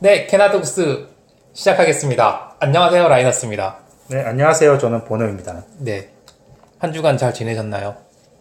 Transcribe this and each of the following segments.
네, 캐나독스 시작하겠습니다. 안녕하세요, 라이너스입니다. 네, 안녕하세요. 저는 보노입니다. 네, 한 주간 잘 지내셨나요?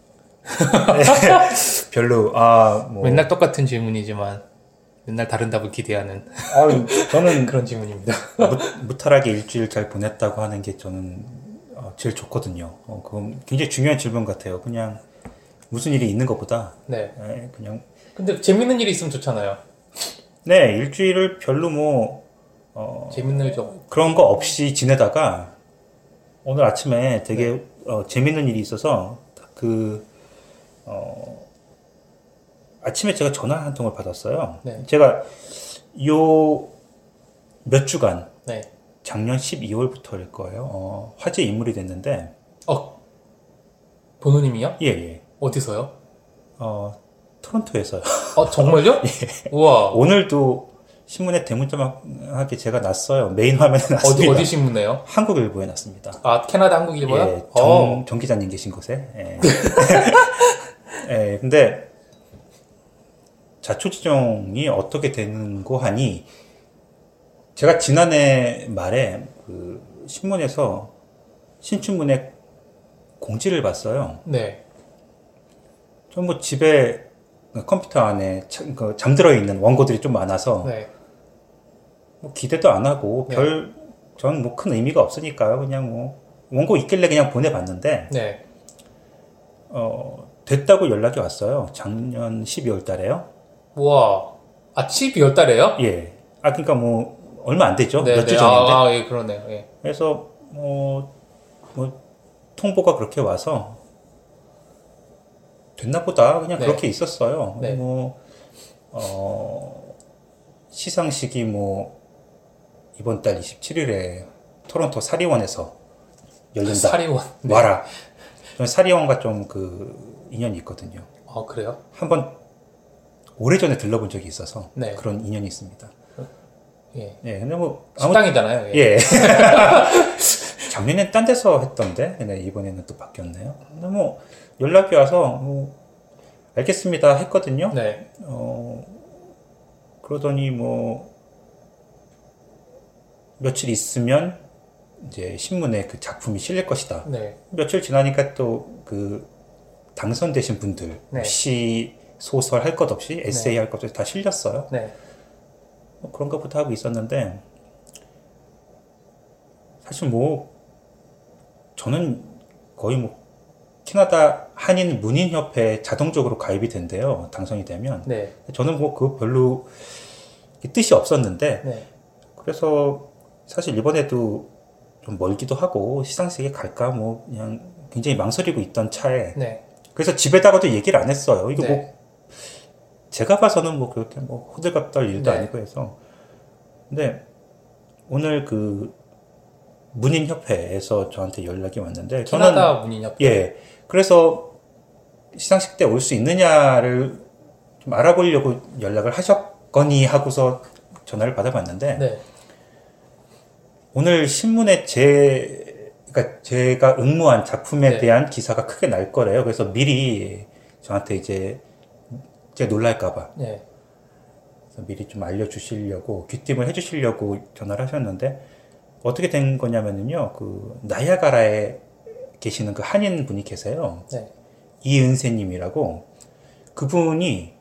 네, 별로, 맨날 똑같은 질문이지만 맨날 다른 답을 기대하는 저는 그런 질문입니다. 무탈하게 일주일 잘 보냈다고 하는 게 저는 제일 좋거든요. 그건 굉장히 중요한 질문 같아요. 그냥 무슨 일이 있는 것보다. 네. 그냥. 근데 재밌는 일이 있으면 좋잖아요. 네, 일주일을 별로 재밌는 좀 그런 거 없이 지내다가 오늘 아침에 되게 재밌는 일이 있어서 아침에 제가 전화 한 통을 받았어요. 네. 제가 요 몇 주간 네. 작년 12월부터일 거예요. 화제 인물이 됐는데. 보노님이요? 예. 어디서요? 토론토에서요. 정말요? 예. 우와. 오늘도 신문에 대문자막하게 제가 났어요. 메인 화면에 났습니다. 어디 신문에요? 한국일보에 났습니다. 캐나다 한국일보요? 예, 정 기자님 계신 곳에. 예. 예, 근데 자초지종이 어떻게 되는고 하니 제가 지난해 말에 그 신문에서 신춘문예 공지를 봤어요. 네. 좀 뭐 집에 컴퓨터 안에 잠들어 있는 원고들이 좀 많아서 네. 뭐 기대도 안 하고 네. 전 뭐 큰 의미가 없으니까요. 그냥 뭐 원고 있길래 그냥 보내봤는데 네. 됐다고 연락이 왔어요. 작년 12월 달에요. 우와. 12월 달에요? 예. 그러니까 뭐 얼마 안 되죠. 네, 몇 주 네. 전인데. 예, 그러네요. 예. 그래서 뭐 통보가 그렇게 와서 됐나 보다 그냥 네. 그렇게 있었어요. 네. 시상식이 이번 달 27일에 토론토 사리원에서 열린다. 사리원. 네. 와라. 저는 사리원과 좀 인연이 있거든요. 그래요? 한번 오래전에 들러본 적이 있어서 네. 그런 인연이 있습니다. 예. 예, 근데 식당이잖아요. 예. 작년엔 딴 데서 했던데, 근데 이번에는 또 바뀌었네요. 근데 연락이 와서, 알겠습니다 했거든요. 네. 그러더니 며칠 있으면 이제 신문에 그 작품이 실릴 것이다. 네. 며칠 지나니까 또 당선되신 분들, 네. 시, 소설 할 것 없이, 에세이 할 것 없이 다 실렸어요. 네. 그런 것부터 하고 있었는데, 사실 저는 거의 캐나다 한인 문인협회에 자동적으로 가입이 된대요. 당선이 되면. 네. 저는 그거 별로 뜻이 없었는데, 네. 그래서 사실 이번에도 좀 멀기도 하고 시상식에 갈까 그냥 굉장히 망설이고 있던 차에, 네. 그래서 집에다가도 얘기를 안 했어요. 이거 네. 제가 봐서는 그렇게 호들갑 떨 일도 네. 아니고 해서. 근데 오늘 문인협회에서 저한테 연락이 왔는데, 캐나다 문인협회. 예. 그래서 시상식 때 올 수 있느냐를 좀 알아보려고 연락을 하셨거니 하고서 전화를 받아봤는데, 네. 오늘 신문에 그러니까 제가 응모한 작품에 네. 대한 기사가 크게 날 거래요. 그래서 미리 저한테 이제 놀랄까봐. 네. 그래서 미리 좀 알려주시려고, 귀띔을 해주시려고 전화를 하셨는데, 어떻게 된 거냐면요, 나야가라에 계시는 한인 분이 계세요. 네. 이은세님이라고. 그분이,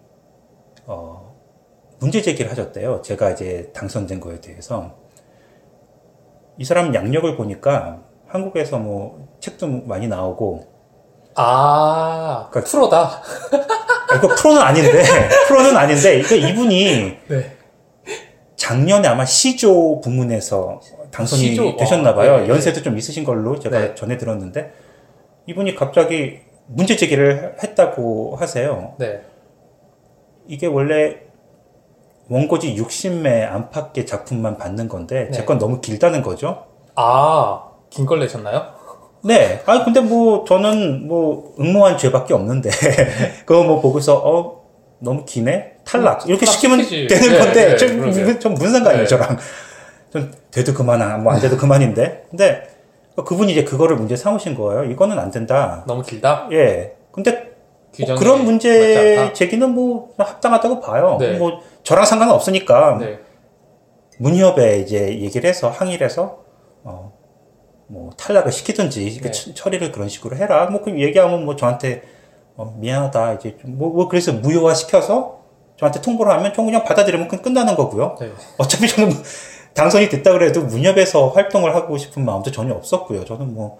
문제 제기를 하셨대요. 제가 이제 당선된 거에 대해서. 이 사람 양력을 보니까 한국에서 책도 많이 나오고. 그러니까 프로다. 이거 프로는 아닌데, 이분이. 네. 작년에 아마 시조 부문에서 당선이 되셨나봐요. 네. 연세도 좀 있으신 걸로 제가 네. 전해 들었는데, 이분이 갑자기 문제 제기를 했다고 하세요. 네. 이게 원래 원고지 60매 안팎의 작품만 받는 건데, 네. 제 건 너무 길다는 거죠. 긴 걸 내셨나요? 네. 근데 저는 응모한 죄밖에 없는데, 그거 보고서, 너무 기네? 탈락. 이렇게 시키면 시키지. 되는 건데, 네. 좀 무슨 상관이에요, 네. 저랑. 좀 돼도 그만, 안 돼도 그만인데. 근데, 그분이 이제 그거를 문제 삼으신 거예요. 이거는 안 된다. 너무 길다? 예. 근데, 맞지 그런 문제 않다? 제기는 합당하다고 봐요. 네. 저랑 상관은 없으니까. 네. 문협에 이제 얘기를 해서 항의를 해서 뭐 탈락을 시키든지 네. 처리를 그런 식으로 해라. 뭐 그 얘기하면 뭐 저한테 미안하다 이제 뭐 그래서 무효화 시켜서 저한테 통보를 하면 저 그냥 받아들이면 끝나는 거고요. 네. 어차피 저는 당선이 됐다 그래도 문협에서 활동을 하고 싶은 마음도 전혀 없었고요. 저는 뭐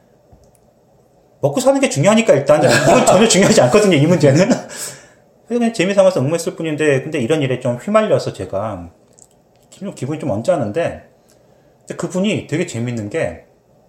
먹고 사는 게 중요하니까 일단 이건 전혀 중요하지 않거든요. 이 문제는. 그래서 그냥 재미삼아서 응모했을 뿐인데 근데 이런 일에 좀 휘말려서 제가 기분이 좀 언짢은데 그분이 되게 재밌는 게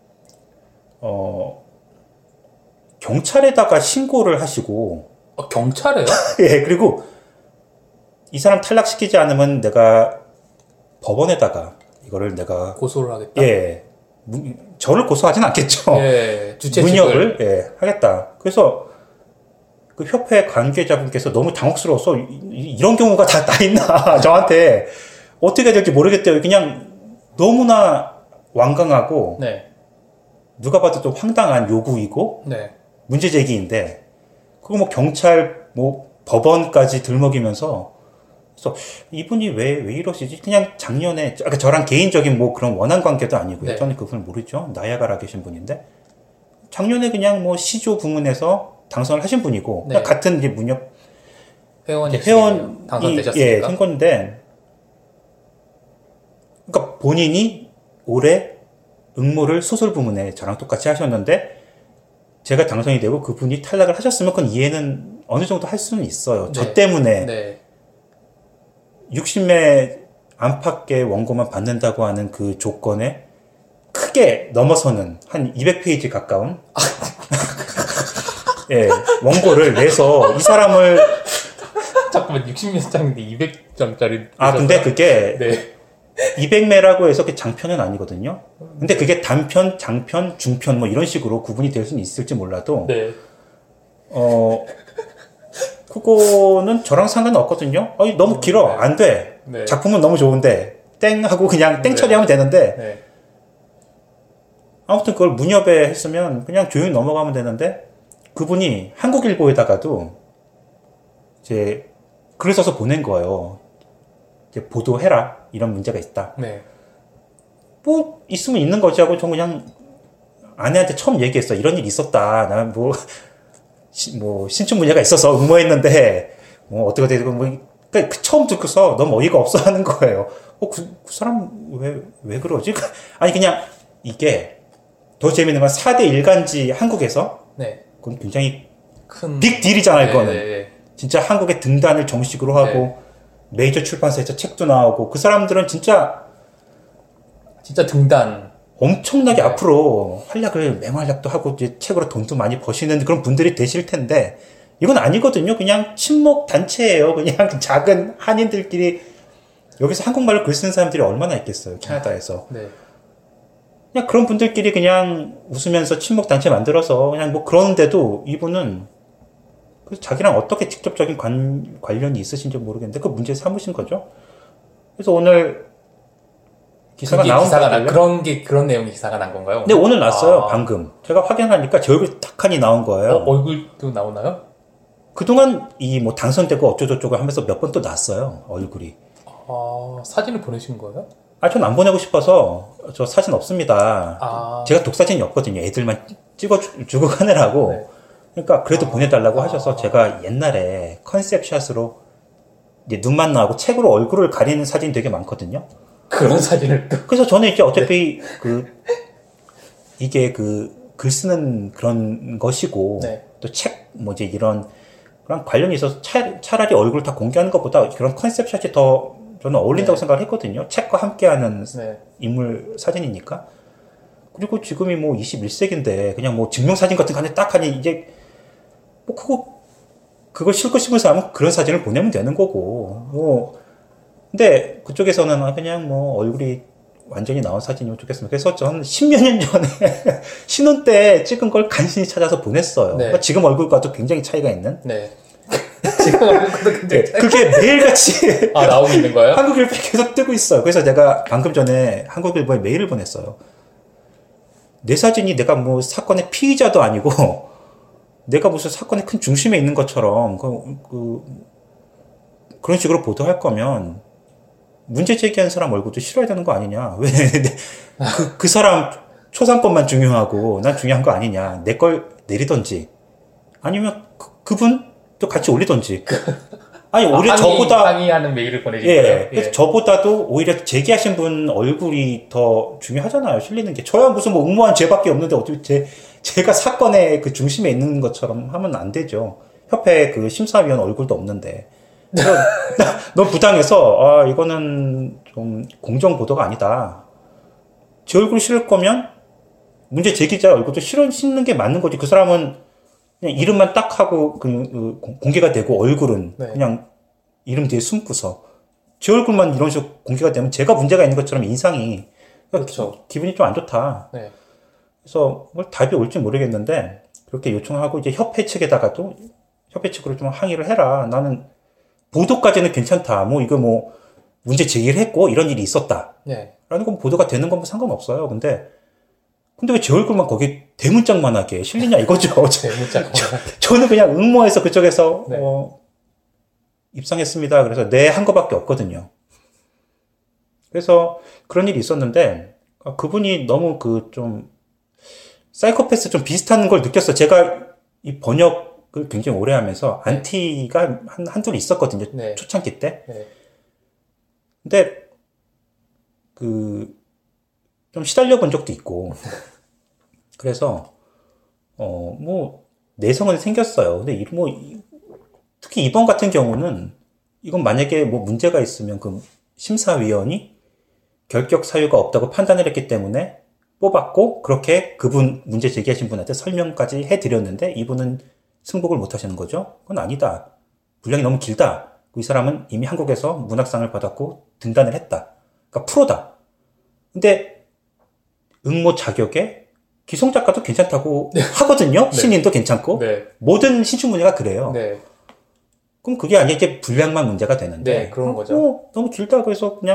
경찰에다가 신고를 하시고 경찰에요? 예 그리고 이 사람 탈락시키지 않으면 내가 법원에다가 이거를 내가 고소를 하겠다. 예 저를 고소하진 않겠죠. 예, 주최 문협을 예 하겠다. 그래서 그 협회 관계자분께서 너무 당혹스러워서 이런 경우가 다 있나 저한테 어떻게 해야 될지 모르겠대요. 그냥 너무나 완강하고 네. 누가 봐도 좀 황당한 요구이고 네. 문제 제기인데 그거 뭐 경찰 뭐 법원까지 들먹이면서 그래서 이분이 왜 이러시지? 그냥 작년에 저랑 개인적인 뭐 그런 원한 관계도 아니고요. 네. 저는 그분을 모르죠. 나야가라 계신 분인데 작년에 그냥 뭐 시조 부문에서 당선을 하신 분이고 네. 같은 이제 문협 회원이 당선되셨습니까? 예, 한 건데 그러니까 본인이 올해 응모를 소설 부문에 저랑 똑같이 하셨는데 제가 당선이 되고 그분이 탈락을 하셨으면 그건 이해는 어느 정도 할 수는 있어요. 네. 저 때문에 네. 60매 안팎의 원고만 받는다고 하는 그 조건에 크게 넘어서는 한 200페이지 가까운 예, 원고를 내서 이 사람을 잠깐만 60몇 장인데 200장짜리 근데 그게 네. 200매라고 해서 그 장편은 아니거든요. 근데 그게 단편, 장편, 중편 뭐 이런 식으로 구분이 될 수는 있을지 몰라도 네. 그거는 저랑 상관없거든요. 너무 길어. 네. 안 돼. 네. 작품은 너무 좋은데 땡 하고 그냥 땡 네. 처리하면 되는데 네. 아무튼 그걸 문협에 했으면 그냥 조용히 넘어가면 되는데 그분이 한국일보에다가도 이제 글을 써서 보낸 거예요. 이제 보도해라. 이런 문제가 있다. 네. 뭐 있으면 있는 거지 하고 저 그냥 아내한테 처음 얘기했어. 이런 일이 있었다. 난 뭐 신춘 문제가 있어서 응모했는데 뭐 어떻게 되고 그러니까 처음 듣고서 너무 어이가 없어 하는 거예요. 그 사람 왜 그러지? 아니 그냥 이게 더 재밌는 건 4대 일간지 한국에서 네. 그건 굉장히 큰 빅딜이잖아요. 그거는 네. 진짜 한국의 등단을 정식으로 하고 네. 메이저 출판사에서 책도 나오고 그 사람들은 진짜 등단 엄청나게 네. 앞으로 활약을 맹활약도 하고 이제 책으로 돈도 많이 버시는 그런 분들이 되실 텐데 이건 아니거든요. 그냥 친목 단체예요. 그냥 작은 한인들끼리 여기서 한국말로 글 쓰는 사람들이 얼마나 있겠어요. 캐나다에서. 네. 그냥 그런 분들끼리 그냥 웃으면서 친목 단체 만들어서 그냥 뭐 그러는데도 이분은 자기랑 어떻게 직접적인 관련이 있으신지 모르겠는데 그 문제 삼으신 거죠. 그래서 오늘 기사가 나온 그런 내용의 기사가 난 건가요? 네, 오늘 났어요. 방금. 제가 확인하니까 제 얼굴 탁하니 나온 거예요. 얼굴도 나오나요? 그동안 뭐 당선되고 어쩌고저쩌고 하면서 몇 번 또 났어요. 얼굴이. 사진을 보내신 거예요? 전 안 보내고 싶어서 저 사진 없습니다. 제가 독사진이 없거든요. 애들만 찍어주고 가느라고. 네. 그러니까 그래도 보내달라고 하셔서 제가 옛날에 컨셉샷으로 이제 눈만 나오고 책으로 얼굴을 가리는 사진이 되게 많거든요. 그런 사진을 또. 그래서 저는 이제 어차피 이게 글 쓰는 그런 것이고 네. 또 책 뭐지 이런 그런 관련이 있어서 차라리 얼굴 다 공개하는 것보다 그런 컨셉샷이 더 저는 어울린다고 네. 생각을 했거든요. 책과 함께하는 네. 인물 사진이니까. 그리고 지금이 뭐 21세기인데 그냥 뭐 증명사진 같은 거 안에 딱 하니 이제 뭐 그걸 싣고 싶은 사람은 그런 사진을 보내면 되는 거고 뭐 근데 그쪽에서는 그냥 뭐 얼굴이 완전히 나온 사진이면 좋겠습니다. 그래서 저는 10몇 년 전에 신혼 때 찍은 걸 간신히 찾아서 보냈어요. 네. 그러니까 지금 얼굴과도 굉장히 차이가 있는. 네. 지금 얼굴도 굉장히 그게 매일같이 나오고 있는 거예요? 한국일보에 계속 뜨고 있어요. 그래서 제가 방금 전에 한국일보에 메일을 보냈어요. 내 사진이 내가 뭐 사건의 피의자도 아니고 내가 무슨 사건의 큰 중심에 있는 것처럼 그런 식으로 보도할 거면 문제 제기한 사람 얼굴도 싫어야 되는 거 아니냐. 왜, 그 사람 초상권만 중요하고 난 중요한 거 아니냐. 내 걸 내리던지. 아니면 그분도 같이 올리던지. 아니, 오히려 저보다. 항의하는 메일을 보내줄 예. 거예요? 그래서 저보다도 오히려 제기하신 분 얼굴이 더 중요하잖아요. 실리는 게. 저야 무슨 뭐 응모한 죄밖에 없는데 어떻게 제가 사건의 그 중심에 있는 것처럼 하면 안 되죠. 협회 그 심사위원 얼굴도 없는데. 너무 부당해서, 이거는 좀 공정 보도가 아니다. 제 얼굴 실을 거면 문제 제기자 얼굴도 싣는 게 맞는 거지. 그 사람은 그냥 이름만 딱 하고 공개가 되고 얼굴은 네. 그냥 이름 뒤에 숨고서 제 얼굴만 이런 식으로 공개가 되면 제가 문제가 있는 것처럼 인상이 그렇죠. 기분이 좀 안 좋다. 네. 그래서 뭘 답이 올지 모르겠는데 그렇게 요청하고 이제 협회 측에다가도 협회 측으로 좀 항의를 해라. 나는 보도까지는 괜찮다. 뭐 이거 뭐 문제 제기를 했고 이런 일이 있었다. 네. 라는 건 보도가 되는 건 뭐 상관없어요. 근데 왜 제 얼굴만 거기 대문짝만하게 실리냐 이거죠. 대문짝. 저는 그냥 응모해서 그쪽에서 네. 입상했습니다. 그래서 네 한 거밖에 없거든요. 그래서 그런 일이 있었는데 그분이 너무 좀 사이코패스 좀 비슷한 걸 느꼈어. 제가 이 번역을 굉장히 오래 하면서 안티가 한둘 있었거든요. 네. 초창기 때. 네. 근데 좀 시달려 본 적도 있고. 그래서 뭐 내성은 생겼어요. 근데 특히 이번 같은 경우는 이건 만약에 뭐 문제가 있으면 그 심사위원이 결격 사유가 없다고 판단을 했기 때문에 뽑았고 그렇게 그분 문제 제기하신 분한테 설명까지 해드렸는데 이분은 승복을 못 하시는 거죠? 그건 아니다. 분량이 너무 길다. 이 사람은 이미 한국에서 문학상을 받았고 등단을 했다. 그러니까 프로다. 근데 응모 자격에 기성작가도 괜찮다고 하거든요. 네. 신인도 괜찮고. 네. 모든 신춘문예가 그래요. 네. 그럼 그게 아니라 이제 분량만 문제가 되는데. 네, 그런 거죠. 너무 길다. 그래서 그냥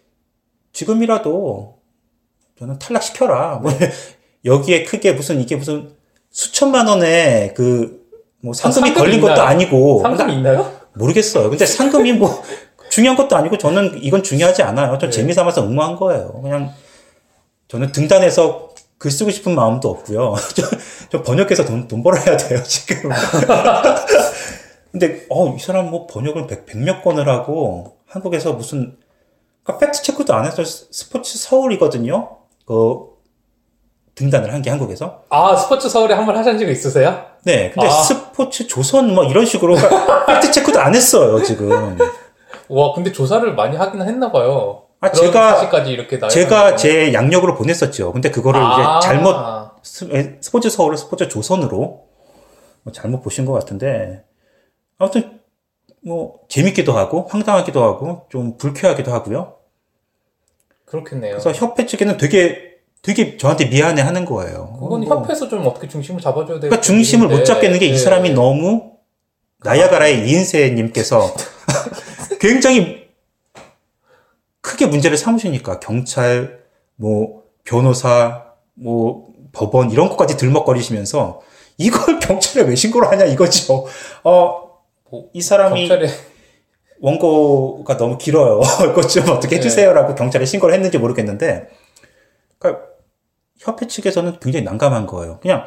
지금이라도 저는 탈락시켜라. 뭐 여기에 크게 이게 무슨 수천만 원의 뭐 상금이 걸린 있나요? 것도 아니고. 상금이 있나요? 모르겠어요. 근데 상금이 뭐 중요한 것도 아니고 저는 이건 중요하지 않아요. 좀 재미삼아서 응모한 거예요. 그냥 저는 등단해서 글 쓰고 싶은 마음도 없고요. 저 번역해서 돈 벌어야 돼요, 지금. 근데, 이 사람 뭐 번역을 100몇 권을 하고, 한국에서 무슨, 그러니까 팩트 체크도 안 해서 스포츠 서울이거든요? 등단을 한 게 한국에서. 스포츠 서울에 한 번 하신 적 있으세요? 네, 근데 스포츠 조선 뭐 이런 식으로, 그러니까 팩트 체크도 안 했어요, 지금. 와, 근데 조사를 많이 하긴 했나 봐요. 제가 이렇게 제 양력으로 보냈었죠. 근데 그거를 이제 잘못, 스포츠 서울을 스포츠 조선으로 잘못 보신 것 같은데, 아무튼, 재밌기도 하고, 황당하기도 하고, 좀 불쾌하기도 하고요. 그렇겠네요. 그래서 협회 측에는 되게 저한테 미안해 하는 거예요. 그건 협회에서 좀 어떻게 중심을 잡아줘야 되는 그러니까 중심을 못 잡겠는 게 이 사람이 너무, 나야가라의 이인세님께서 굉장히 크게 문제를 삼으시니까, 경찰, 변호사, 법원, 이런 것까지 들먹거리시면서, 이걸 경찰에 왜 신고를 하냐, 이거죠. 이 사람이 원고가 너무 길어요. 이것 좀 어떻게 해주세요라고 경찰에 신고를 했는지 모르겠는데, 그러니까 협회 측에서는 굉장히 난감한 거예요. 그냥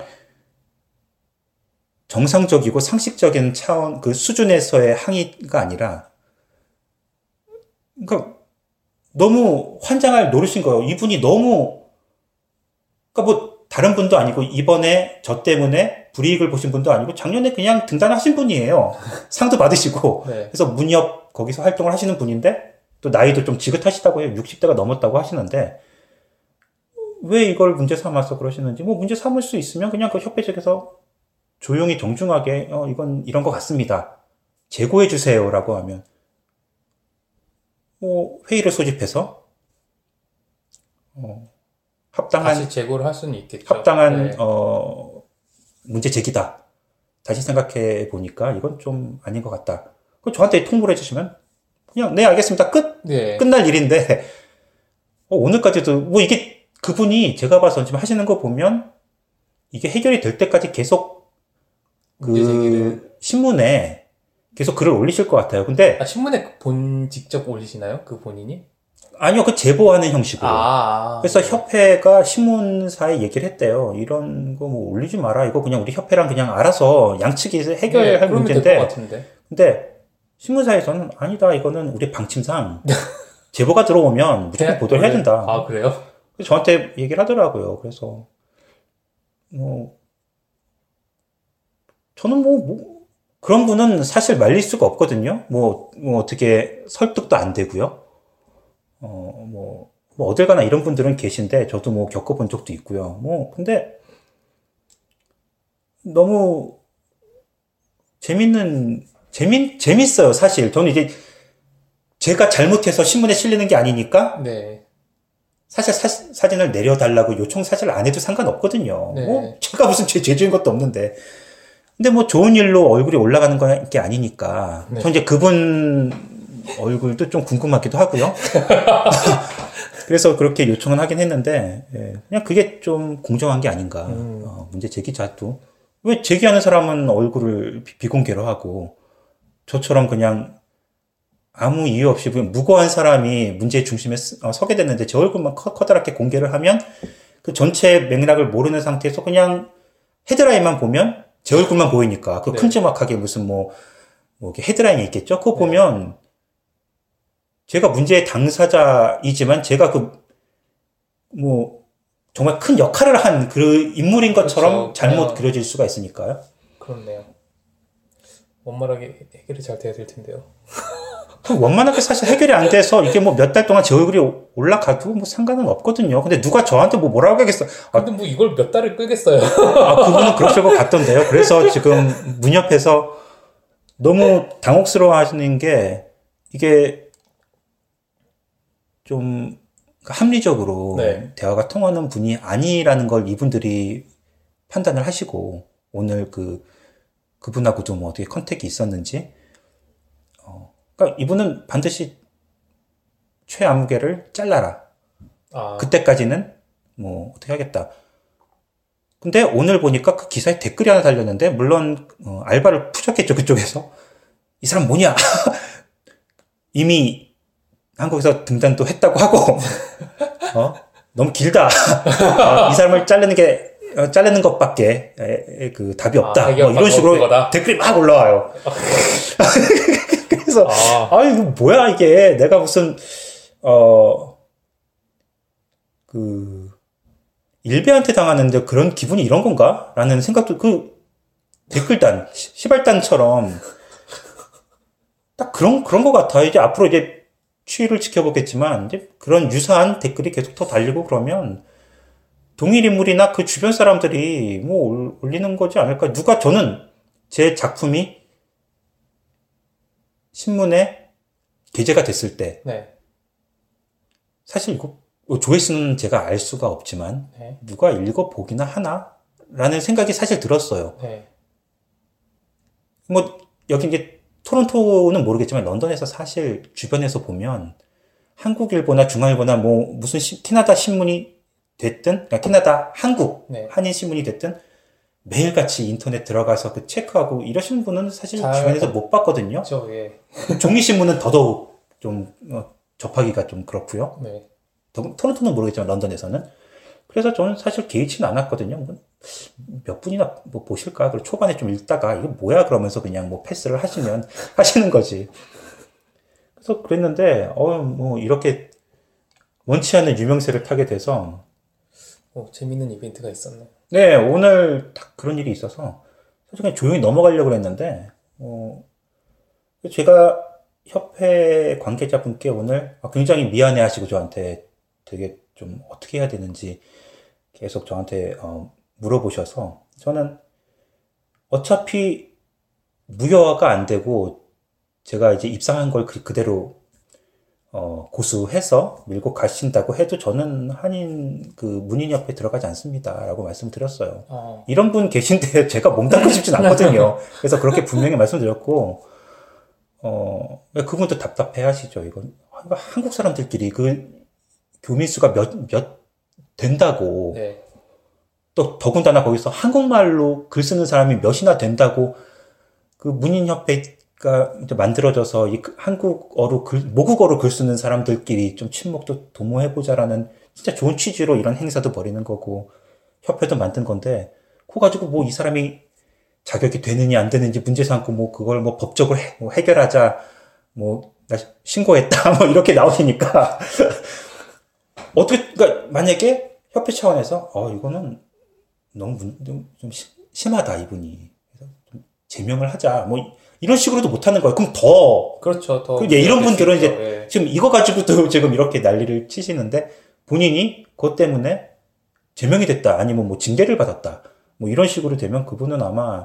정상적이고 상식적인 차원, 그 수준에서의 항의가 아니라, 그러니까 너무 환장할 노릇인 거예요. 이분이 너무, 그러니까 다른 분도 아니고 이번에 저 때문에 불이익을 보신 분도 아니고 작년에 그냥 등단하신 분이에요. 상도 받으시고. 네. 그래서 문협 거기서 활동을 하시는 분인데 또 나이도 좀 지긋하시다고 해요. 60대가 넘었다고 하시는데 왜 이걸 문제 삼아서 그러시는지 문제 삼을 수 있으면 그냥 그 협회 측에서 조용히 정중하게 이건 이런 것 같습니다. 재고해 주세요라고 하면 회의를 소집해서 다시 재고를 할 수는 있겠죠. 합당한 문제 제기다. 다시 생각해 보니까 이건 좀 아닌 것 같다. 저한테 통보를 해주시면 그냥 네 알겠습니다. 끝날 일인데 오늘까지도 이게 그분이 제가 봐서 지금 하시는 거 보면 이게 해결이 될 때까지 계속 신문에 계속 글을 올리실 것 같아요. 근데 신문에 직접 올리시나요? 그 본인이? 아니요, 그 제보하는 형식으로. 아. 그래서 협회가 신문사에 얘기를 했대요. 이런 거 뭐 올리지 마라. 이거 그냥 우리 협회랑 그냥 알아서 양측이 해결할 그러면 될 문제인데. 것 같은데. 근데 신문사에서는 아니다. 이거는 우리 방침상 제보가 들어오면 무조건 보도를 해야 된다. 아, 그래요? 저한테 얘기를 하더라고요. 그래서 뭐 저는 그런 분은 사실 말릴 수가 없거든요. 뭐 어떻게 설득도 안 되고요. 뭐 어딜 가나 이런 분들은 계신데 저도 뭐 겪어본 적도 있고요. 근데 너무 재밌어요, 사실. 저는 이제 제가 잘못해서 신문에 실리는 게 아니니까 네. 사실 사진을 내려달라고 요청 사실 안 해도 상관없거든요. 네. 제가 무슨 죄지은 것도 없는데. 근데 뭐 좋은 일로 얼굴이 올라가는 게 아니니까. 네. 저 이제 그분 얼굴도 좀 궁금하기도 하고요. 그래서 그렇게 요청은 하긴 했는데, 그냥 그게 좀 공정한 게 아닌가. 문제 제기자도. 왜 제기하는 사람은 얼굴을 비공개로 하고, 저처럼 그냥 아무 이유 없이 무고한 사람이 문제의 중심에 서게 됐는데 제 얼굴만 커다랗게 공개를 하면 그 전체 맥락을 모르는 상태에서 그냥 헤드라인만 보면 제 얼굴만 보이니까 그 네. 큼지막하게 무슨 헤드라인이 있겠죠? 그거 보면 제가 문제의 당사자이지만 제가 정말 큰 역할을 한 그 인물인 것처럼 그렇죠. 잘못 그려질 수가 있으니까요. 그렇네요. 원만하게 해결이 잘 돼야 될 텐데요. 원만하게 사실 해결이 안 돼서 이게 몇 달 동안 제 얼굴이 올라가도 상관은 없거든요. 근데 누가 저한테 뭐라고 하겠어. 근데 이걸 몇 달을 끌겠어요. 그분은 그러실 것 같던데요. 그래서 지금 문 옆에서 너무 당혹스러워 하시는 게 이게 좀 합리적으로 네. 대화가 통하는 분이 아니라는 걸 이분들이 판단을 하시고 오늘 그분하고도 어떻게 컨택이 있었는지 그러니까 이분은 반드시 최아무개를 잘라라. 그때까지는 어떻게 하겠다. 근데 오늘 보니까 그 기사에 댓글이 하나 달렸는데 물론 알바를 푸셨겠죠, 그쪽에서. 이 사람 뭐냐? 이미 한국에서 등단도 했다고 하고 너무 길다. 이 사람을 자르는 것밖에 그 답이 없다. 이런 식으로 그거다. 댓글이 막 올라와요. 그래서 이거 뭐야 이게 내가 무슨 일베한테 당하는데 그런 기분이 이런 건가? 라는 생각도 댓글단 시발단처럼 딱 그런 것 같아요. 이제 앞으로 이제 추이를 지켜보겠지만 이제 그런 유사한 댓글이 계속 더 달리고 그러면 동일 인물이나 그 주변 사람들이 올리는 거지 않을까? 저는 제 작품이 신문에 게재가 됐을 때 사실 이거 조회수는 제가 알 수가 없지만 누가 읽어보기나 하나? 라는 생각이 사실 들었어요. 여기 이제 토론토는 모르겠지만 런던에서 사실 주변에서 보면 한국일보나 중앙일보나 무슨 캐나다 신문이 됐든 캐나다 한국 한인 신문이 됐든 매일같이 인터넷 들어가서 체크하고 이러시는 분은 사실 주변에서 못 봤거든요. 그렇죠, 종이신문은 더더욱 좀 접하기가 좀 그렇고요. 토론토는 모르겠지만 런던에서는. 그래서 저는 사실 개의치는 않았거든요. 몇 분이나 보실까? 그리고 초반에 좀 읽다가 이거 뭐야? 그러면서 그냥 패스를 하시는 거지. 그래서 그랬는데 이렇게 원치 않는 유명세를 타게 돼서 재밌는 이벤트가 있었네. 네, 오늘 딱 그런 일이 있어서 사실 그냥 조용히 넘어가려고 했는데 제가 협회 관계자분께 오늘 굉장히 미안해하시고 저한테 되게 좀 어떻게 해야 되는지 계속 저한테 물어보셔서 저는 어차피 무효화가 안 되고 제가 이제 입상한 걸 그대로 고수해서 밀고 가신다고 해도 저는 한인 문인협회에 들어가지 않습니다라고 말씀드렸어요. 이런 분 계신데 제가 몸담고 싶진 않거든요. 그래서 그렇게 분명히 말씀드렸고 그분도 답답해 하시죠. 이건 한국 사람들끼리 교민 수가 몇 된다고 또 더군다나 거기서 한국말로 글 쓰는 사람이 몇이나 된다고 문인협회 이제 만들어져서 이 한국어로 모국어로 글 쓰는 사람들끼리 좀 친목도 도모해보자라는 진짜 좋은 취지로 이런 행사도 벌이는 거고 협회도 만든 건데 그거 가지고 뭐 이 사람이 자격이 되느냐 안 되는지 문제 삼고 뭐 그걸 뭐 법적으로 뭐 해결하자 뭐 나 신고했다 뭐 이렇게 나오니까 어떻게 그러니까 만약에 협회 차원에서 이거는 너무 좀 심하다 이분이 그래서 좀 제명을 하자 뭐 이런 식으로도 못 하는 거예요. 그럼 더 그렇죠. 더 이런 분들은 이제 예. 지금 이거 가지고도 지금 이렇게 난리를 치시는데 본인이 그것 때문에 제명이 됐다 아니면 뭐 징계를 받았다 뭐 이런 식으로 되면 그분은 아마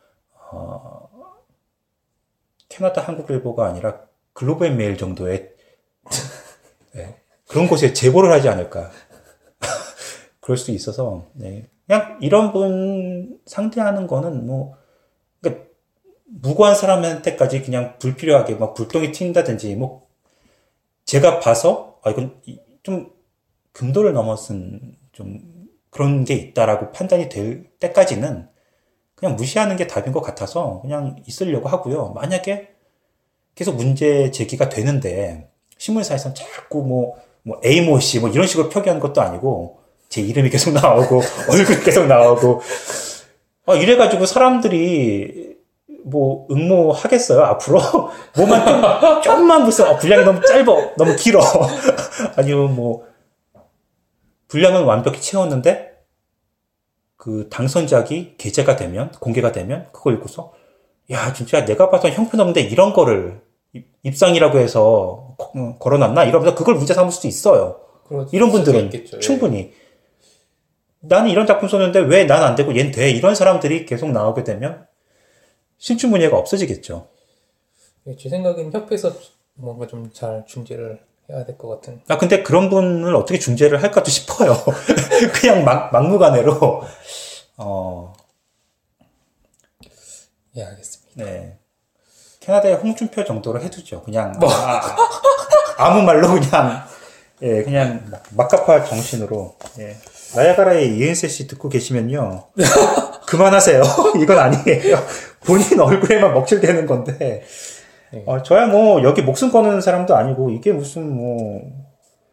캐나다 한국일보가 아니라 글로벌 메일 정도의 네, 그런 곳에 제보를 하지 않을까 그럴 수 있어서 네. 그냥 이런 분 상대하는 거는 뭐 그러니까 무고한 사람한테까지 그냥 불필요하게 막 불똥이 튄다든지 뭐 제가 봐서 이건 좀 금도를 넘어선 좀 그런 게 있다라고 판단이 될 때까지는 그냥 무시하는 게 답인 것 같아서 그냥 있으려고 하고요. 만약에 계속 문제 제기가 되는데 신문사에서는 자꾸 뭐 A모 씨 뭐 이런 식으로 표기하는 것도 아니고 제 이름이 계속 나오고 얼굴이 계속 나오고 이래가지고 사람들이 뭐 응모하겠어요 앞으로 뭐만 좀만 무슨 분량이 너무 짧어 너무 길어 아니면 뭐 분량은 완벽히 채웠는데 그 당선작이 게재가 되면 공개가 되면 그걸 읽고서 야 진짜 내가 봐서 형편없는데 이런 거를 입상이라고 해서 걸어놨나 이러면서 그걸 문제 삼을 수도 있어요. 이런 분들은 있겠죠. 충분히 예. 나는 이런 작품 썼는데 왜 난 안 되고 얜 돼 이런 사람들이 계속 나오게 되면 신춘문예가 없어지겠죠. 제 생각엔 협회에서 뭔가 좀 잘 중재를 해야 될 것 같은. 근데 그런 분을 어떻게 중재를 할까도 싶어요. 그냥 막무가내로 예, 알겠습니다. 네. 캐나다의 홍준표 정도로 해두죠. 그냥 아무 말로 그냥 예, 그냥 막가파 정신으로 예. 나야가라의 이은세 씨 듣고 계시면요. 그만하세요. 이건 아니에요. 본인 얼굴에만 먹칠되는 건데 네. 저야 뭐 여기 목숨 거는 사람도 아니고 이게 무슨 뭐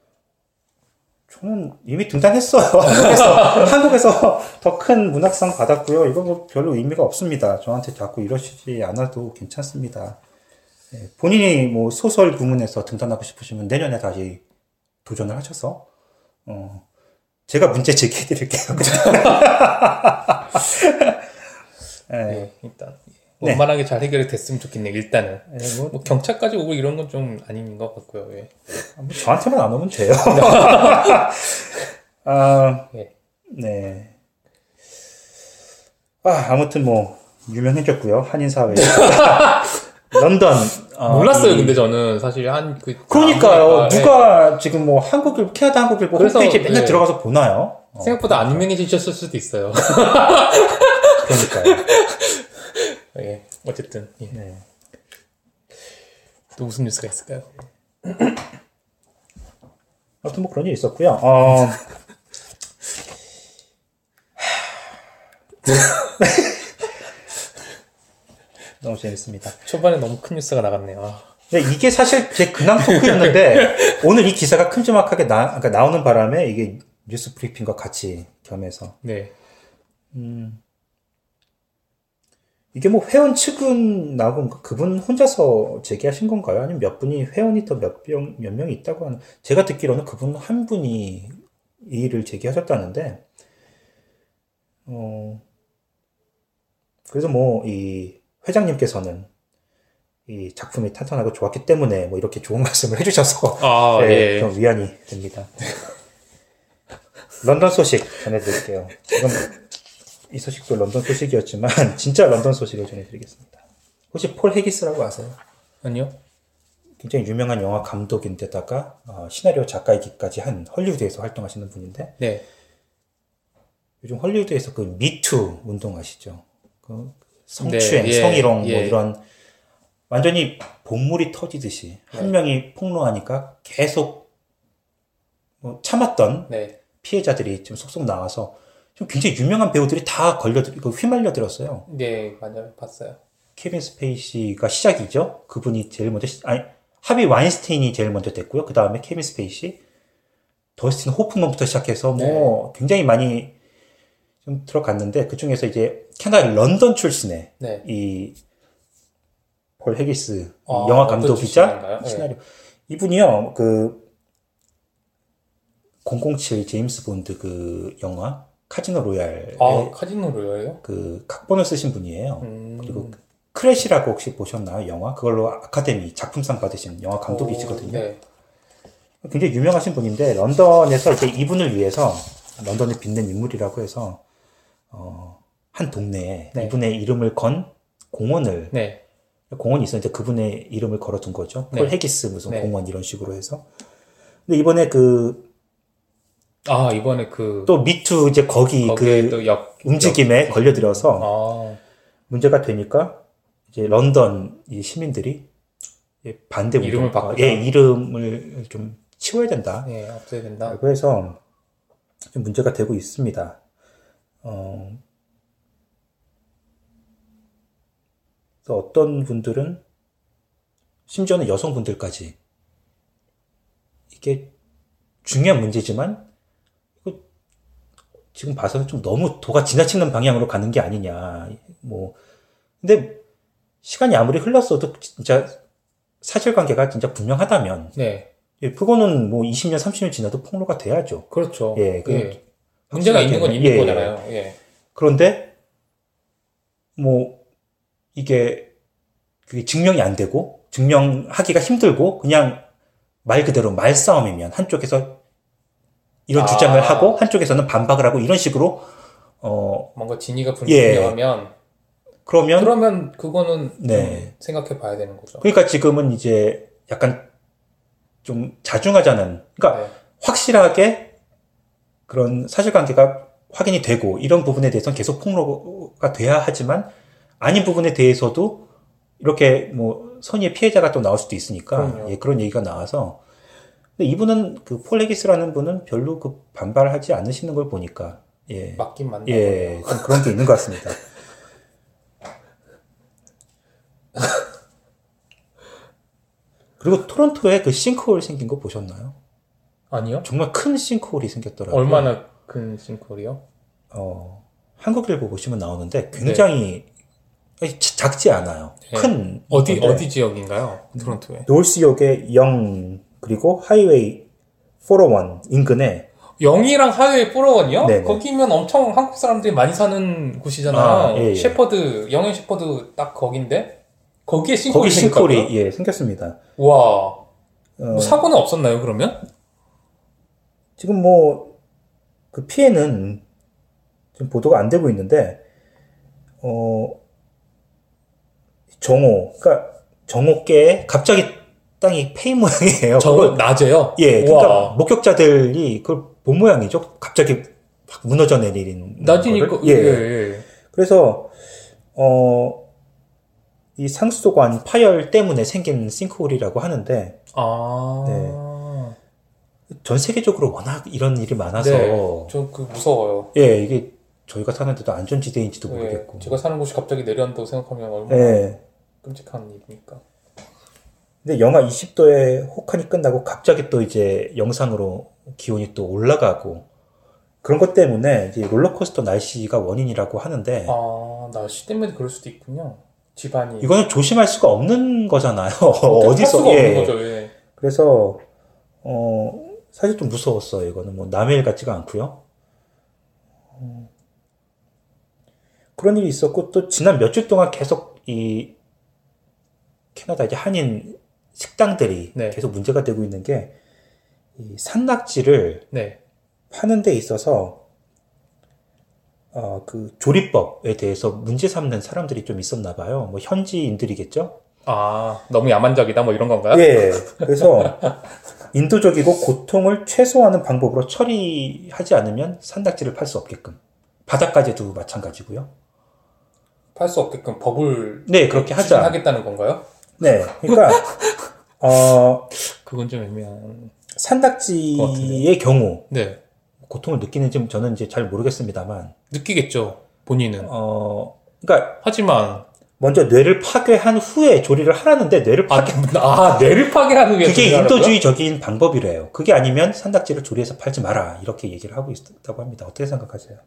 저는 이미 등단했어요. 한국에서 더 큰 문학상 받았고요. 이거 뭐 별로 의미가 없습니다. 저한테 자꾸 이러시지 않아도 괜찮습니다. 네, 본인이 뭐 소설 부문에서 등단하고 싶으시면 내년에 다시 도전을 하셔서 제가 문제 제기해 드릴게요. 네, 일단 원만하게 잘 해결이 됐으면 좋겠네요. 일단은 뭐 경찰까지 오고 이런 건 좀 아닌 것 같고요. 예. 저한테만 안 오면 돼요. 예. 네. 아무튼 뭐 유명해졌고요. 한인 사회. 런던. 몰랐어요. 근데 저는 사실 그러니까요. 누가 지금 뭐 캐나다 한국일보 홈페이지에 맨날 네. 들어가서 보나요? 생각보다 안 유명해지셨을 수도 있어요. 그러니까요. 예. 어쨌든 예. 네. 또 무슨 뉴스가 있을까요? 아무튼 뭐 그런 일이 있었고요. 너무 재밌습니다. 초반에 너무 큰 뉴스가 나갔네요. 근데 이게 사실 제 근황 토크였는데 오늘 이 기사가 큼지막하게 나오는 바람에 이게 뉴스 브리핑과 같이 겸해서 네. 이게 뭐 회원 측은 나온 그분 혼자서 제기하신 건가요? 아니면 몇 분이 회원이 더 몇 명이 있다고 하는 제가 듣기로는 그분 한 분이 이 일을 제기하셨다는데 그래서 뭐 이 회장님께서는 이 작품이 탄탄하고 좋았기 때문에 뭐 이렇게 좋은 말씀을 해주셔서 예. 좀 위안이 됩니다. 런던 소식 전해드릴게요. 지금 이 소식도 런던 소식이었지만 진짜 런던 소식을 전해드리겠습니다. 혹시 폴 헤기스라고 아세요? 아니요. 굉장히 유명한 영화 감독인데다가 시나리오 작가이기까지 한 헐리우드에서 활동하시는 분인데 네. 요즘 헐리우드에서 그 미투 운동 아시죠? 그 성추행, 네, 예, 성희롱 뭐 예. 이런 완전히 본물이 터지듯이 한 명이 폭로하니까 계속 뭐 참았던 네. 피해자들이 좀 속속 나와서 좀 굉장히 유명한 배우들이 다 휘말려 들었어요. 네, 맞아요. 봤어요. 케빈 스페이시가 시작이죠. 그분이 제일 먼저 하비 와인스타인이 제일 먼저 됐고요. 그 다음에 케빈 스페이시, 더스틴 호프먼부터 시작해서 뭐 굉장히 많이 좀 들어갔는데, 그 중에서 이제 캐나다 런던 출신의 이 폴 해기스 영화 감독이자 시나리오. 이분이요, 그 007 제임스 본드 그 영화 카지노 로얄. 카지노 로얄이요? 그 각본을 쓰신 분이에요. 그리고 크래시라고 혹시 보셨나요? 영화? 그걸로 아카데미 작품상 받으신 영화 감독이시거든요. 굉장히 유명하신 분인데, 런던에서 이제 이분을 위해서, 런던을 빛낸 인물이라고 해서 한 동네에 이분의 이름을 건 공원을 공원이 있었는데 그분의 이름을 걸어둔 거죠. 폴 해기스 무슨 공원 이런 식으로 해서. 근데 이번에 또 미투 이제 거기 움직임에 걸려들어서 문제가 되니까 이제 런던 이 시민들이 반대 이름을 바꾸자. 이름을 좀 치워야 된다. 없애야 된다. 그래서 좀 문제가 되고 있습니다. 그래서 어떤 분들은 심지어는 여성분들까지 이게 중요한 문제지만 이거 지금 봐서는 좀 너무 도가 지나치는 방향으로 가는 게 아니냐. 뭐 근데 시간이 아무리 흘렀어도 진짜 사실관계가 진짜 분명하다면 그거는 뭐 20년, 30년 지나도 폭로가 돼야죠. 그렇죠. 문제가 있는 건 있는 거잖아요. 그런데 뭐 이게 그게 증명이 안 되고 증명하기가 힘들고 그냥 말 그대로 말싸움이면 한쪽에서 이런 주장을 하고 한쪽에서는 반박을 하고 이런 식으로 뭔가 진위가 분명하면 그러면 그거는 좀 생각해 봐야 되는 거죠. 그러니까 지금은 이제 약간 좀 자중하자는, 그러니까 확실하게 그런 사실관계가 확인이 되고 이런 부분에 대해서는 계속 폭로가 돼야 하지만 아닌 부분에 대해서도 이렇게 뭐 선의의 피해자가 또 나올 수도 있으니까 그런 얘기가 나와서. 근데 이분은 그 폴 해기스라는 분은 별로 그 반발하지 않으시는 걸 보니까 맞긴 맞나 좀 그런 게 있는 것 같습니다. 그리고 토론토에 그 싱크홀 생긴 거 보셨나요? 아니요. 정말 큰 싱크홀이 생겼더라고요. 얼마나 큰 싱크홀이요? 한국일보 보시면 나오는데 굉장히 작지 않아요. 큰 어디 지역인가요? 토론토에. 노스역의 영 그리고 하이웨이 401 인근에 0이랑 하이웨이 401이요? 거기면 엄청 한국 사람들이 많이 사는 곳이잖아요. 셰퍼드, 영의 셰퍼드 딱 거긴데? 거기 싱크홀이 생겼습니다. 와. 뭐 사고는 없었나요, 그러면? 지금 그 피해는 지금 보도가 안 되고 있는데, 그러니까 정오께에 갑자기 땅이 패인 모양이에요. 낮에요? 그러니까 목격자들이 그걸 본 모양이죠. 갑자기 확 무너져 내리는. 낮이니까, 그래서, 이 상수도관 파열 때문에 생긴 싱크홀이라고 하는데, 전 세계적으로 워낙 이런 일이 많아서, 좀 무서워요. 이게 저희가 사는 데도 안전지대인지도 모르겠고. 제가 사는 곳이 갑자기 내려앉다고 생각하면 얼마나 끔찍한 일입니까? 근데 영하 20도에 혹한이 끝나고 갑자기 또 이제 영상으로 기온이 또 올라가고, 그런 것 때문에 이제 롤러코스터 날씨가 원인이라고 하는데, 날씨 때문에 그럴 수도 있군요. 집안이. 이거는 조심할 수가 없는 거잖아요. 어디서. 없는 거죠, 그래서, 사실 좀 무서웠어요. 이거는 뭐 남의 일 같지가 않고요. 그런 일이 있었고, 또 지난 몇 주 동안 계속 이 캐나다 이제 한인 식당들이 계속 문제가 되고 있는 게, 이 산낙지를 파는 데 있어서 그 조리법에 대해서 문제 삼는 사람들이 좀 있었나 봐요. 뭐 현지인들이겠죠? 너무 야만적이다 뭐 이런 건가요? 그래서 인도적이고 고통을 최소화하는 방법으로 처리하지 않으면 산낙지를 팔 수 없게끔. 바닷가재도 마찬가지고요. 팔 수 없게끔 법을 그렇게 하자. 하겠다는 건가요? 그러니까 그건 좀 애매한. 산낙지의 경우 고통을 느끼는지 저는 이제 잘 모르겠습니다만 느끼겠죠. 본인은. 그러니까 하지만 먼저 뇌를 파괴한 후에 조리를 하라는데 뇌를 뇌를 파괴한 후에 그게 인도주의적인 방법이래요. 그게 아니면 산낙지를 조리해서 팔지 마라 이렇게 얘기를 하고 있다고 합니다. 어떻게 생각하세요?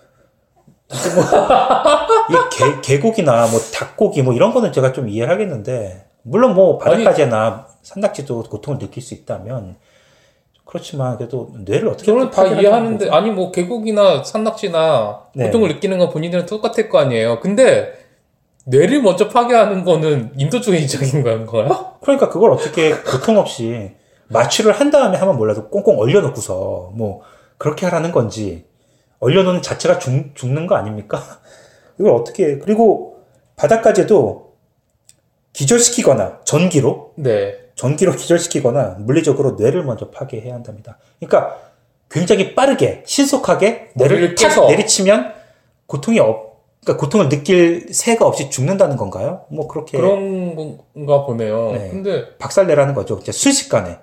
이 개고기나 뭐 닭고기 뭐 이런 거는 제가 좀 이해를 하겠는데 물론 뭐 바닷가재나 산낙지도 고통을 느낄 수 있다면 그렇지만 그래도 뇌를 어떻게 저는 다 이해하는데 거죠? 아니 뭐 개고기나 산낙지나 고통을 느끼는 건 본인들은 똑같을 거 아니에요. 근데 뇌를 먼저 파괴하는 거는 인도주의적인 건가요? 그러니까 그걸 어떻게 고통 없이 마취를 한 다음에 하면 몰라도 꽁꽁 얼려놓고서 뭐 그렇게 하라는 건지 얼려놓는 자체가 죽는 거 아닙니까? 이걸 어떻게 해. 그리고 바닷가재도 기절시키거나 전기로 기절시키거나 물리적으로 뇌를 먼저 파괴해야 한답니다. 그러니까 굉장히 빠르게 신속하게 뇌를 탁 내리치면 그러니까 고통을 느낄 새가 없이 죽는다는 건가요? 뭐 그렇게 그런 건가 보네요. 네. 근데 박살내라는 거죠. 이제 순식간에.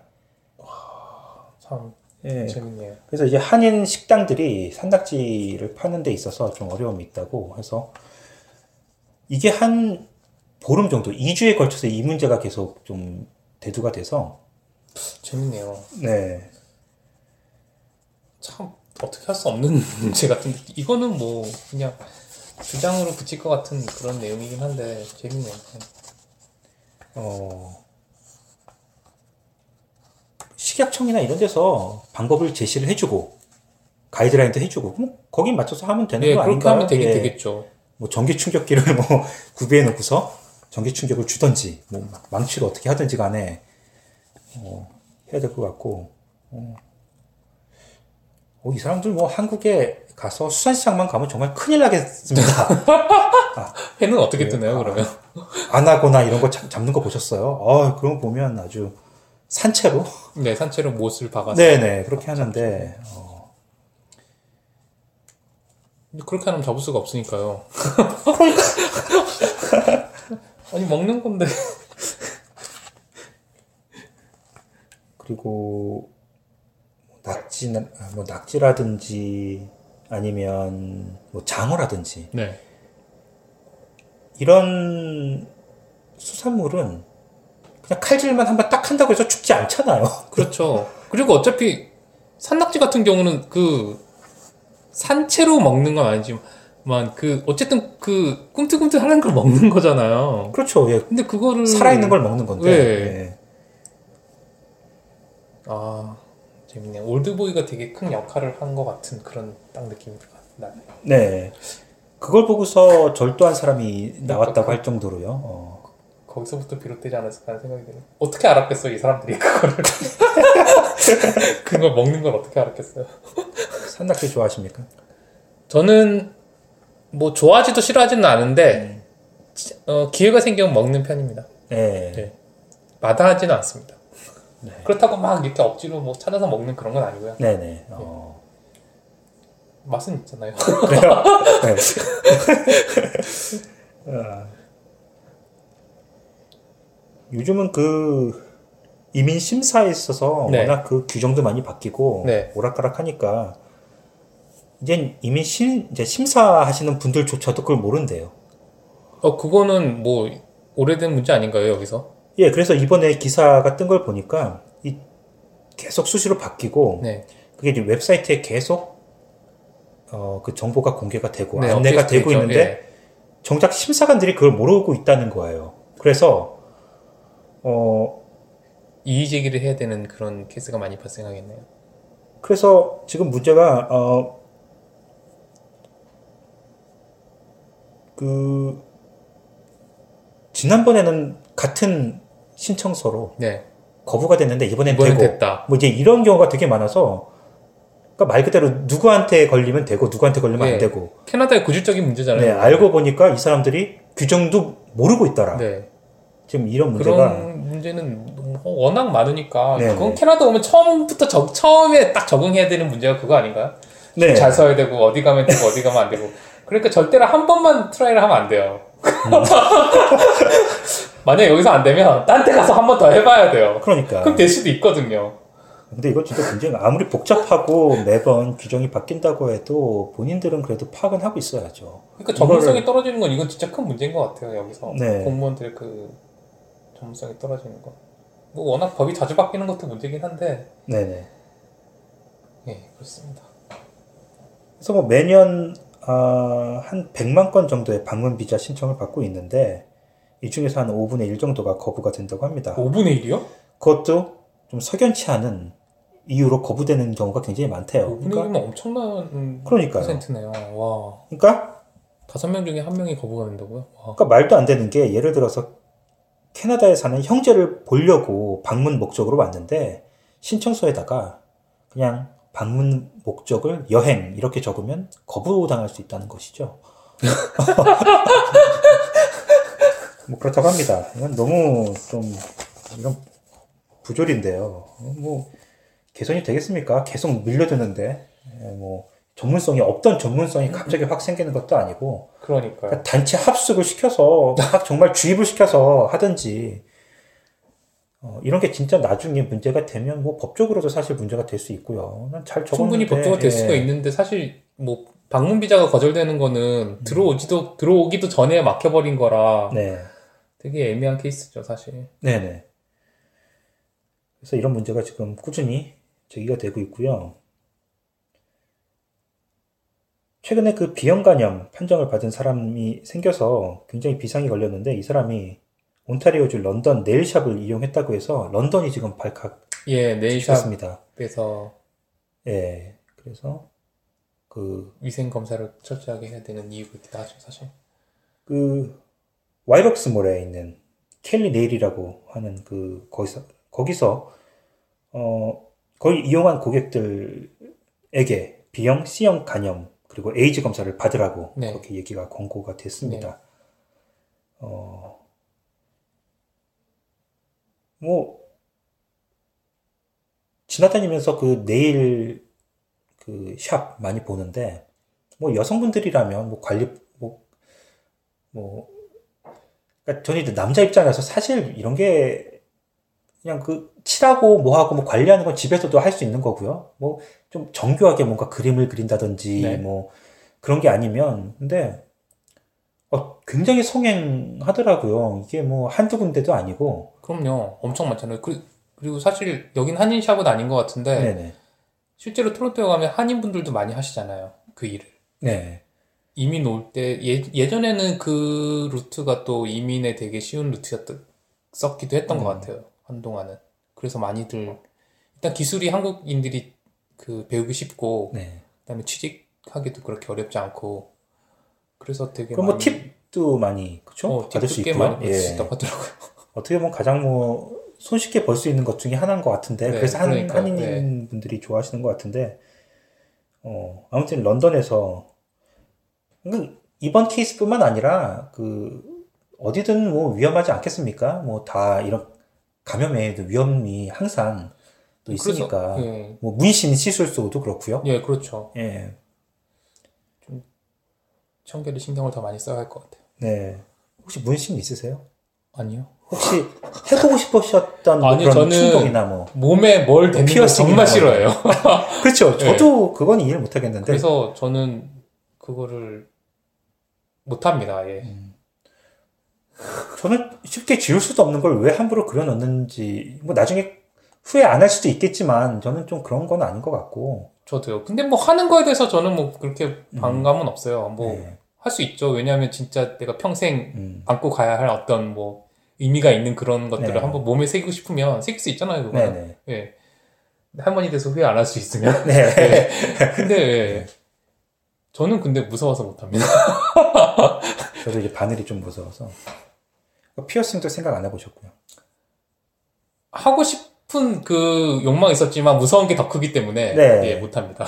참 재밌네요. 그래서 이제 한인 식당들이 산낙지를 파는 데 있어서 좀 어려움이 있다고 해서 이게 한 보름 정도, 2주에 걸쳐서 이 문제가 계속 좀 대두가 돼서 재밌네요. 네. 참 어떻게 할 수 없는 문제 같은데 이거는 뭐 그냥 주장으로 붙일 것 같은 그런 내용이긴 한데 재밌네요. 식약청이나 이런 데서 방법을 제시를 해주고 가이드라인도 해주고 그럼 거기 맞춰서 하면 되는 거 아닌가? 그렇게 하면 되겠죠. 뭐 전기 충격기를 뭐 구비해 놓고서 전기 충격을 주든지 뭐 망치로 어떻게 하든지 간에 해야 될 것 같고 이 사람들 뭐 한국에 가서 수산시장만 가면 정말 큰일 나겠습니다. 회는 어떻게 뜨나요, 그러면? 안하거나 이런 거 잡는 거 보셨어요? 그런 거 보면 아주 산채로? 네, 산채로 못을 박아서. 네네, 그렇게 하는데, 근데 그렇게 하면 잡을 수가 없으니까요. 그러니까. 아니, 먹는 건데. 그리고, 낙지라든지, 아니면, 뭐, 장어라든지. 네. 이런 수산물은 그냥 칼질만 한번 딱 한다고 해서 죽지 않잖아요. 그렇죠. 그리고 어차피 산낙지 같은 경우는 그 산채로 먹는 건 아니지만 어쨌든 그 꿈틀꿈틀 하는 걸 먹는 거잖아요. 그렇죠. 예. 근데 그거를 살아있는 걸 먹는 건데. 예. 재밌네요. 올드보이가 되게 큰 역할을 한 것 같은 그런 딱 느낌이 나네요. 네. 그걸 보고서 절도한 사람이 나왔다고 할 정도로요. 거기서부터 비롯되지 않았을까 하는 생각이 드네요. 어떻게 알았겠어요, 이 사람들이 그거를. 그걸 먹는 걸 어떻게 알았겠어요. 산낙지 좋아하십니까? 저는 뭐 좋아하지도 싫어하지는 않은데 기회가 생기면 먹는 편입니다. 네. 마다하지는 않습니다. 네. 그렇다고 막 이렇게 억지로 뭐 찾아서 먹는 그런 건 아니고요. 네네. 맛은 있잖아요. 그래요? 네. 요즘은 그 이민 심사에 있어서 네. 워낙 그 규정도 많이 바뀌고 네. 오락가락하니까 이제 이민 이제 심사하시는 분들조차도 그걸 모른대요. 그거는 뭐 오래된 문제 아닌가요, 여기서? 예, 그래서 이번에 기사가 뜬 걸 보니까 계속 수시로 바뀌고 네. 그게 이제 웹사이트에 계속 그 정보가 공개가 되고 안내가 되고 있는데 예. 정작 심사관들이 그걸 모르고 있다는 거예요. 그래서 이의 제기를 해야 되는 그런 케이스가 많이 발생하겠네요. 그래서 지금 문제가 지난번에는 같은 신청서로 네. 거부가 됐는데 이번엔 되고 됐다. 뭐 이제 이런 경우가 되게 많아서 그러니까 말 그대로 누구한테 걸리면 되고 누구한테 걸리면 네. 안 되고 캐나다의 고질적인 문제잖아요. 네, 알고 보니까 이 사람들이 규정도 모르고 있더라. 네. 지금 이런 문제가 그런 문제는 워낙 많으니까 네네. 그건 캐나다 오면 처음부터 처음에 딱 적응해야 되는 문제가 그거 아닌가요? 네. 잘 써야 되고 어디 가면 되고 어디 가면 안 되고 그러니까 절대로 한 번만 트라이를 하면 안 돼요. 만약 여기서 안 되면 딴 데 가서 한 번 더 해봐야 돼요. 그러니까 그럼 될 수도 있거든요. 근데 이건 진짜 굉장히 아무리 복잡하고 매번 규정이 바뀐다고 해도 본인들은 그래도 파악은 하고 있어야죠. 그러니까 전문성이 떨어지는 건 이건 진짜 큰 문제인 것 같아요. 여기서 네. 공무원들의 그 전문성이 떨어지는 건. 뭐 워낙 법이 자주 바뀌는 것도 문제긴 한데. 네네. 예, 그렇습니다. 그래서 뭐 매년 한 100만 건 정도의 방문 비자 신청을 받고 있는데 이 중에서 한 5분의 1 정도가 거부가 된다고 합니다. 5분의 1이요? 그것도 좀 석연치 않은 이유로 거부되는 경우가 굉장히 많대요. 5분의 1이면 엄청난 그러니까요. 퍼센트네요. 와. 그러니까 5명 중에 1명이 거부가 된다고요? 와. 그러니까 말도 안 되는 게 예를 들어서 캐나다에 사는 형제를 보려고 방문 목적으로 왔는데 신청서에다가 그냥 방문 목적을 여행 이렇게 적으면 거부당할 수 있다는 것이죠. 뭐 그렇다고 합니다. 이건 너무 좀 이런 부조리인데요. 뭐 개선이 되겠습니까? 계속 밀려드는데 뭐 전문성이 없던 전문성이 갑자기 확 생기는 것도 아니고 그러니까요. 단체 합숙을 시켜서 막 정말 주입을 시켜서 하든지 이런 게 진짜 나중에 문제가 되면 뭐 법적으로도 사실 문제가 될 수 있고요. 난 잘 적었는데 충분히 법적으로 될 수가 있는데 사실 뭐 방문 비자가 거절되는 거는 들어오기도 전에 막혀버린 거라 네. 되게 애매한 케이스죠, 사실. 네네. 그래서 이런 문제가 지금 꾸준히 제기가 되고 있고요. 최근에 그 비형 간염 판정을 받은 사람이 생겨서 굉장히 비상이 걸렸는데 이 사람이 온타리오주 런던 네일샵을 이용했다고 해서 런던이 지금 발칵 예, 찍혔습니다. 네일샵에서 예, 그래서 그 위생 검사를 철저하게 해야 되는 이유가 있기도 하죠, 사실. 그 와이럭스몰에 있는 켈리 네일이라고 하는 그 거기서 거의 이용한 고객들에게 B형, C형 간염 그리고 에이즈 검사를 받으라고 네. 그렇게 얘기가 권고가 됐습니다. 뭐 지나다니면서 그 네일 그 샵 많이 보는데 뭐 여성분들이라면 뭐 관리 그러니까 저는 이제 남자 입장에서 사실 이런 게 그냥 그 칠하고 뭐하고 뭐 관리하는 건 집에서도 할 수 있는 거고요. 뭐 좀 정교하게 뭔가 그림을 그린다든지 네. 뭐 그런 게 아니면 근데 굉장히 성행하더라고요. 이게 뭐 한두 군데도 아니고. 그럼요. 엄청 많잖아요. 그리고 사실 여긴 한인샵은 아닌 것 같은데 네네. 실제로 토론토에 가면 한인분들도 많이 하시잖아요. 그 일을. 네. 이민 올 때 예전에는 그 루트가 또 이민에 되게 쉬운 루트였었기도 했던 것 같아요. 한동안은. 그래서 많이들 일단 기술이 한국인들이 그 배우기 쉽고 네. 그다음에 취직하기도 그렇게 어렵지 않고 그래서 되게 그럼 뭐 팁도 많이 그쵸? 받을 수 팁도 꽤 있고요. 많이 받을 수 있다고 하더라고요. 어떻게 보면 가장 뭐 손쉽게 벌 수 있는 것 중에 하나인 것 같은데 네, 그래서 그러니까요. 한인 분들이 좋아하시는 것 같은데 아무튼 런던에서 이번 케이스뿐만 아니라 그 어디든 뭐 위험하지 않겠습니까? 뭐 다 이런 감염에도 위험이 항상 또 있으니까 그래서, 예. 뭐 문신 시술소도 그렇고요. 예, 그렇죠. 예, 청결에 신경을 더 많이 써야 할 것 같아요. 네. 혹시 문신 있으세요? 아니요. 혹시 해보고 싶으셨던 뭐 아니요, 그런 저는 충동이나 뭐 몸에 뭘 대는 걸 피어싱이나 정말 뭐. 싫어해요. 그렇죠. 저도 그건 이해를 못 하겠는데. 그래서 저는 그거를 못 합니다. 예. 저는 쉽게 지울 수도 없는 걸 왜 함부로 그려넣는지, 뭐 나중에 후회 안 할 수도 있겠지만, 저는 좀 그런 건 아닌 것 같고. 저도요. 근데 뭐 하는 거에 대해서 저는 뭐 그렇게 반감은 없어요. 뭐 네. 할 수 있죠. 왜냐하면 진짜 내가 평생 안고 가야 할 어떤 뭐 의미가 있는 그런 것들을 네. 한번 몸에 새기고 싶으면 새길 수 있잖아요. 그거는. 네네. 예. 할머니 돼서 후회 안 할 수 있으면. 네. 예. 근데 예. 저는 근데 무서워서 못 합니다. 저도 이제 바늘이 좀 무서워서. 피어싱도 생각 안 해보셨고요. 하고 싶은 그 욕망이 있었지만 무서운 게 더 크기 때문에 네. 예, 못 합니다.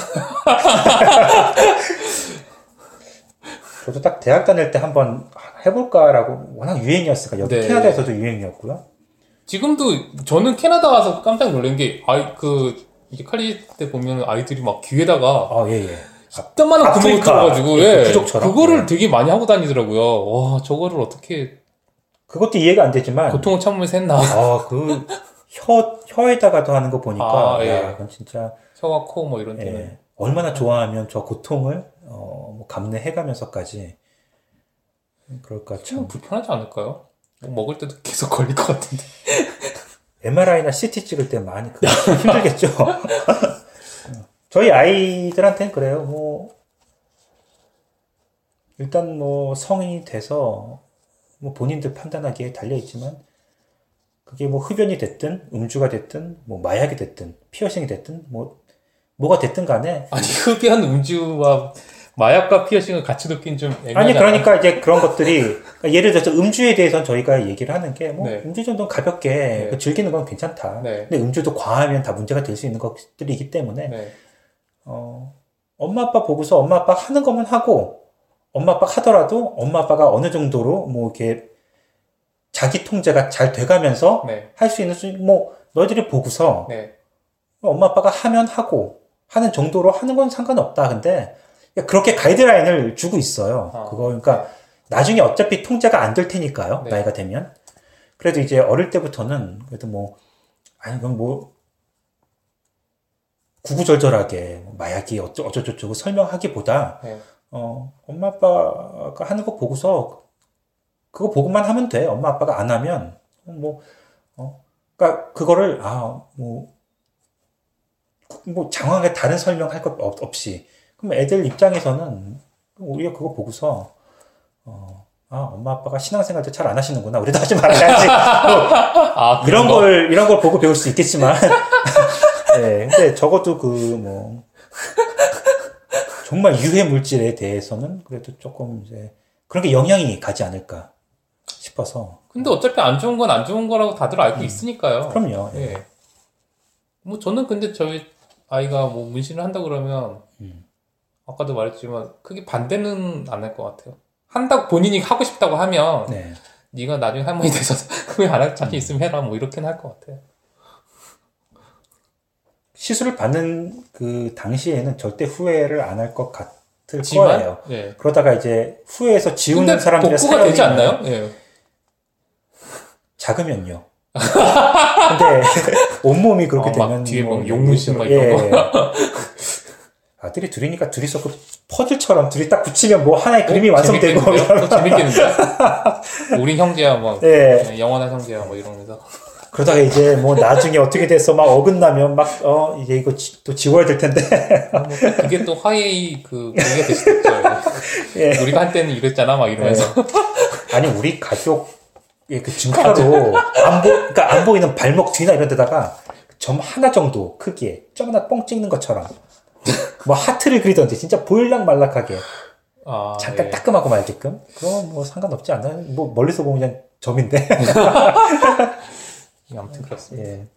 저도 딱 대학 다닐 때 한번 해볼까라고 워낙 유행이었으니까 여기 네. 캐나다에서도 유행이었고요. 지금도 저는 캐나다 와서 깜짝 놀란 게 이제 칼리 때 보면 아이들이 막 귀에다가 예예. 땀만한 구멍을 뚫어가지고 예, 부족처럼 그거를 되게 많이 하고 다니더라고요. 와 저거를 어떻게 그것도 이해가 안 되지만 고통을 참으면서 했나? 그 혀에다가도 하는 거 보니까, 아, 예. 야, 그건 진짜, 혀와 코 뭐 이런 데는. 예, 얼마나 좋아하면 저 고통을, 뭐 감내해가면서까지, 그럴까 좀 참. 불편하지 않을까요? 뭐 먹을 때도 계속 걸릴 것 같은데. MRI나 CT 찍을 때 많이 힘들겠죠. 저희 아이들한테는 그래요. 뭐, 일단 뭐 성인이 돼서 뭐 본인들 판단하기에 달려있지만, 그게 뭐 흡연이 됐든, 음주가 됐든, 뭐 마약이 됐든, 피어싱이 됐든, 뭐가 됐든 간에. 아니, 흡연, 음주와 마약과 피어싱을 같이 넣긴 좀 애매하지 아니, 않아요? 그러니까 이제 그런 것들이, 그러니까 예를 들어서 음주에 대해서는 저희가 얘기를 하는 게, 뭐, 네. 음주 정도는 가볍게 네. 즐기는 건 괜찮다. 네. 근데 음주도 과하면 다 문제가 될 수 있는 것들이기 때문에, 네. 엄마 아빠 보고서 엄마 아빠 하는 것만 하고, 엄마 아빠 하더라도 엄마 아빠가 어느 정도로 뭐 이렇게 자기 통제가 잘 돼가면서 네. 할 수 있는 뭐 너희들이 보고서 네. 엄마 아빠가 하면 하고 하는 정도로 하는 건 상관없다. 근데 그렇게 가이드라인을 주고 있어요. 그거 그러니까 나중에 어차피 통제가 안 될 테니까요. 네. 나이가 되면. 그래도 이제 어릴 때부터는 그래도 뭐 아니 그건 뭐 구구절절하게 마약이 어쩌고저쩌고 설명하기보다 네. 엄마 아빠가 하는 거 보고서 그거 보고만 하면 돼. 엄마 아빠가 안 하면 그러니까 그거를 뭐 장황하게 다른 설명할 것 없이 그럼 애들 입장에서는 우리가 그거 보고서 엄마 아빠가 신앙생활 도 잘 안 하시는구나. 우리도 하지 말아야지. 이런 걸 보고 배울 수 있겠지만 네, 근데 적어도 정말 유해 물질에 대해서는 그래도 조금 이제 그런 게 영향이 가지 않을까 싶어서. 근데 어차피 안 좋은 건 안 좋은 거라고 다들 알고 있으니까요. 그럼요. 예. 뭐 저는 근데 저희 아이가 뭐 문신을 한다 그러면 아까도 말했지만 크게 반대는 안 할 것 같아요. 한다고 본인이 하고 싶다고 하면 네. 네가 나중에 할머니 돼서 그게 안 할 자신 있으면 해라 뭐 이렇게는 할 것 같아요. 시술을 받는 그 당시에는 절대 후회를 안 할 것 같을 거예요. 예. 그러다가 이제 후회해서 지우는 사람들의 복구가 되지 않나요? 예. 작으면요. 근데 온몸이 그렇게 되면 뒤에 뭐 용문신 막 이런 거. 아들이 둘이니까 둘이서 그 퍼즐처럼 둘이 딱 붙이면 뭐 하나의 그림이 완성되고 재밌겠는데? 우리 형제야 막 영원한 형제야 뭐 이러면서. 그러다가 이제 뭐 나중에 어떻게 돼서 막 어긋나면 막 이제 이거 또 지워야 될 텐데. 뭐 그게 또 화해의 계기가 될 수도 있죠. 예. 우리가 한때는 이랬잖아 막 이러면서. 아니 우리 가족의 그 증가로 그러니까 안 보이는 발목 뒤나 이런 데다가 점 하나 정도 크기에 점 하나 뻥 찍는 것처럼 뭐 하트를 그리던지 진짜 보일락 말락하게 잠깐 따끔하고 말게끔 그럼 뭐 상관없지 않나? 뭐 멀리서 보면 그냥 점인데. 아무튼 그렇습니다. 예.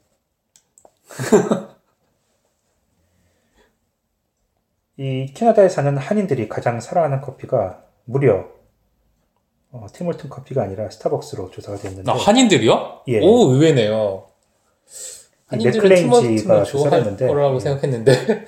이 캐나다에 사는 한인들이 가장 사랑하는 커피가 무려 티몰튼 커피가 아니라 스타벅스로 조사가 됐는데. 한인들이요? 예. 오, 의외네요. 한인들은 티몰튼을 좋아할 거라고 생각했는데.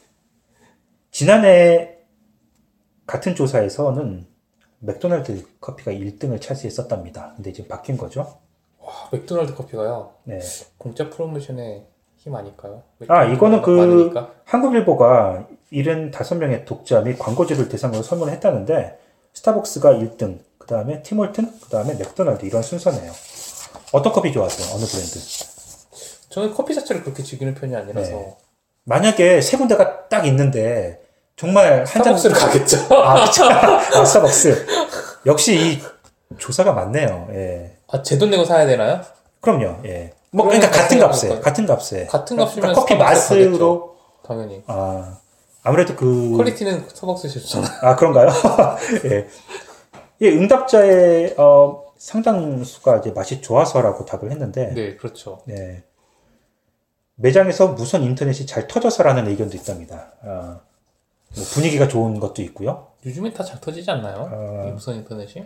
지난해 같은 조사에서는 맥도날드 커피가 1등을 차지했었답니다. 근데 지금 바뀐 거죠. 와, 맥도날드 커피가요? 네. 공짜 프로모션의 힘 아닐까요? 이거는 많으니까? 한국일보가 75명의 독자 및 광고주를 대상으로 설문을 했다는데, 스타벅스가 1등, 그 다음에 티몰튼, 그 다음에 맥도날드, 이런 순서네요. 어떤 커피 좋아하세요? 어느 브랜드? 저는 커피 자체를 그렇게 즐기는 편이 아니라서. 네. 만약에 세 군데가 딱 있는데, 정말 한 잔. 스타벅스를 가겠죠. 그쵸. 스타벅스. 역시 이 조사가 맞네요. 예. 제 돈 내고 사야 되나요? 그럼요. 예. 뭐 그러니까 같은 값에. 같은 값이면 그러니까 커피 맛으로 당연히. 아무래도 퀄리티는 스타벅스 좋잖아. 그런가요? 예. 예, 응답자의 상당수가 이제 맛이 좋아서라고 답을 했는데. 네, 그렇죠. 네. 매장에서 무선 인터넷이 잘 터져서라는 의견도 있답니다. 뭐 분위기가 좋은 것도 있고요. 요즘엔 다 잘 터지지 않나요? 이 무선 인터넷이?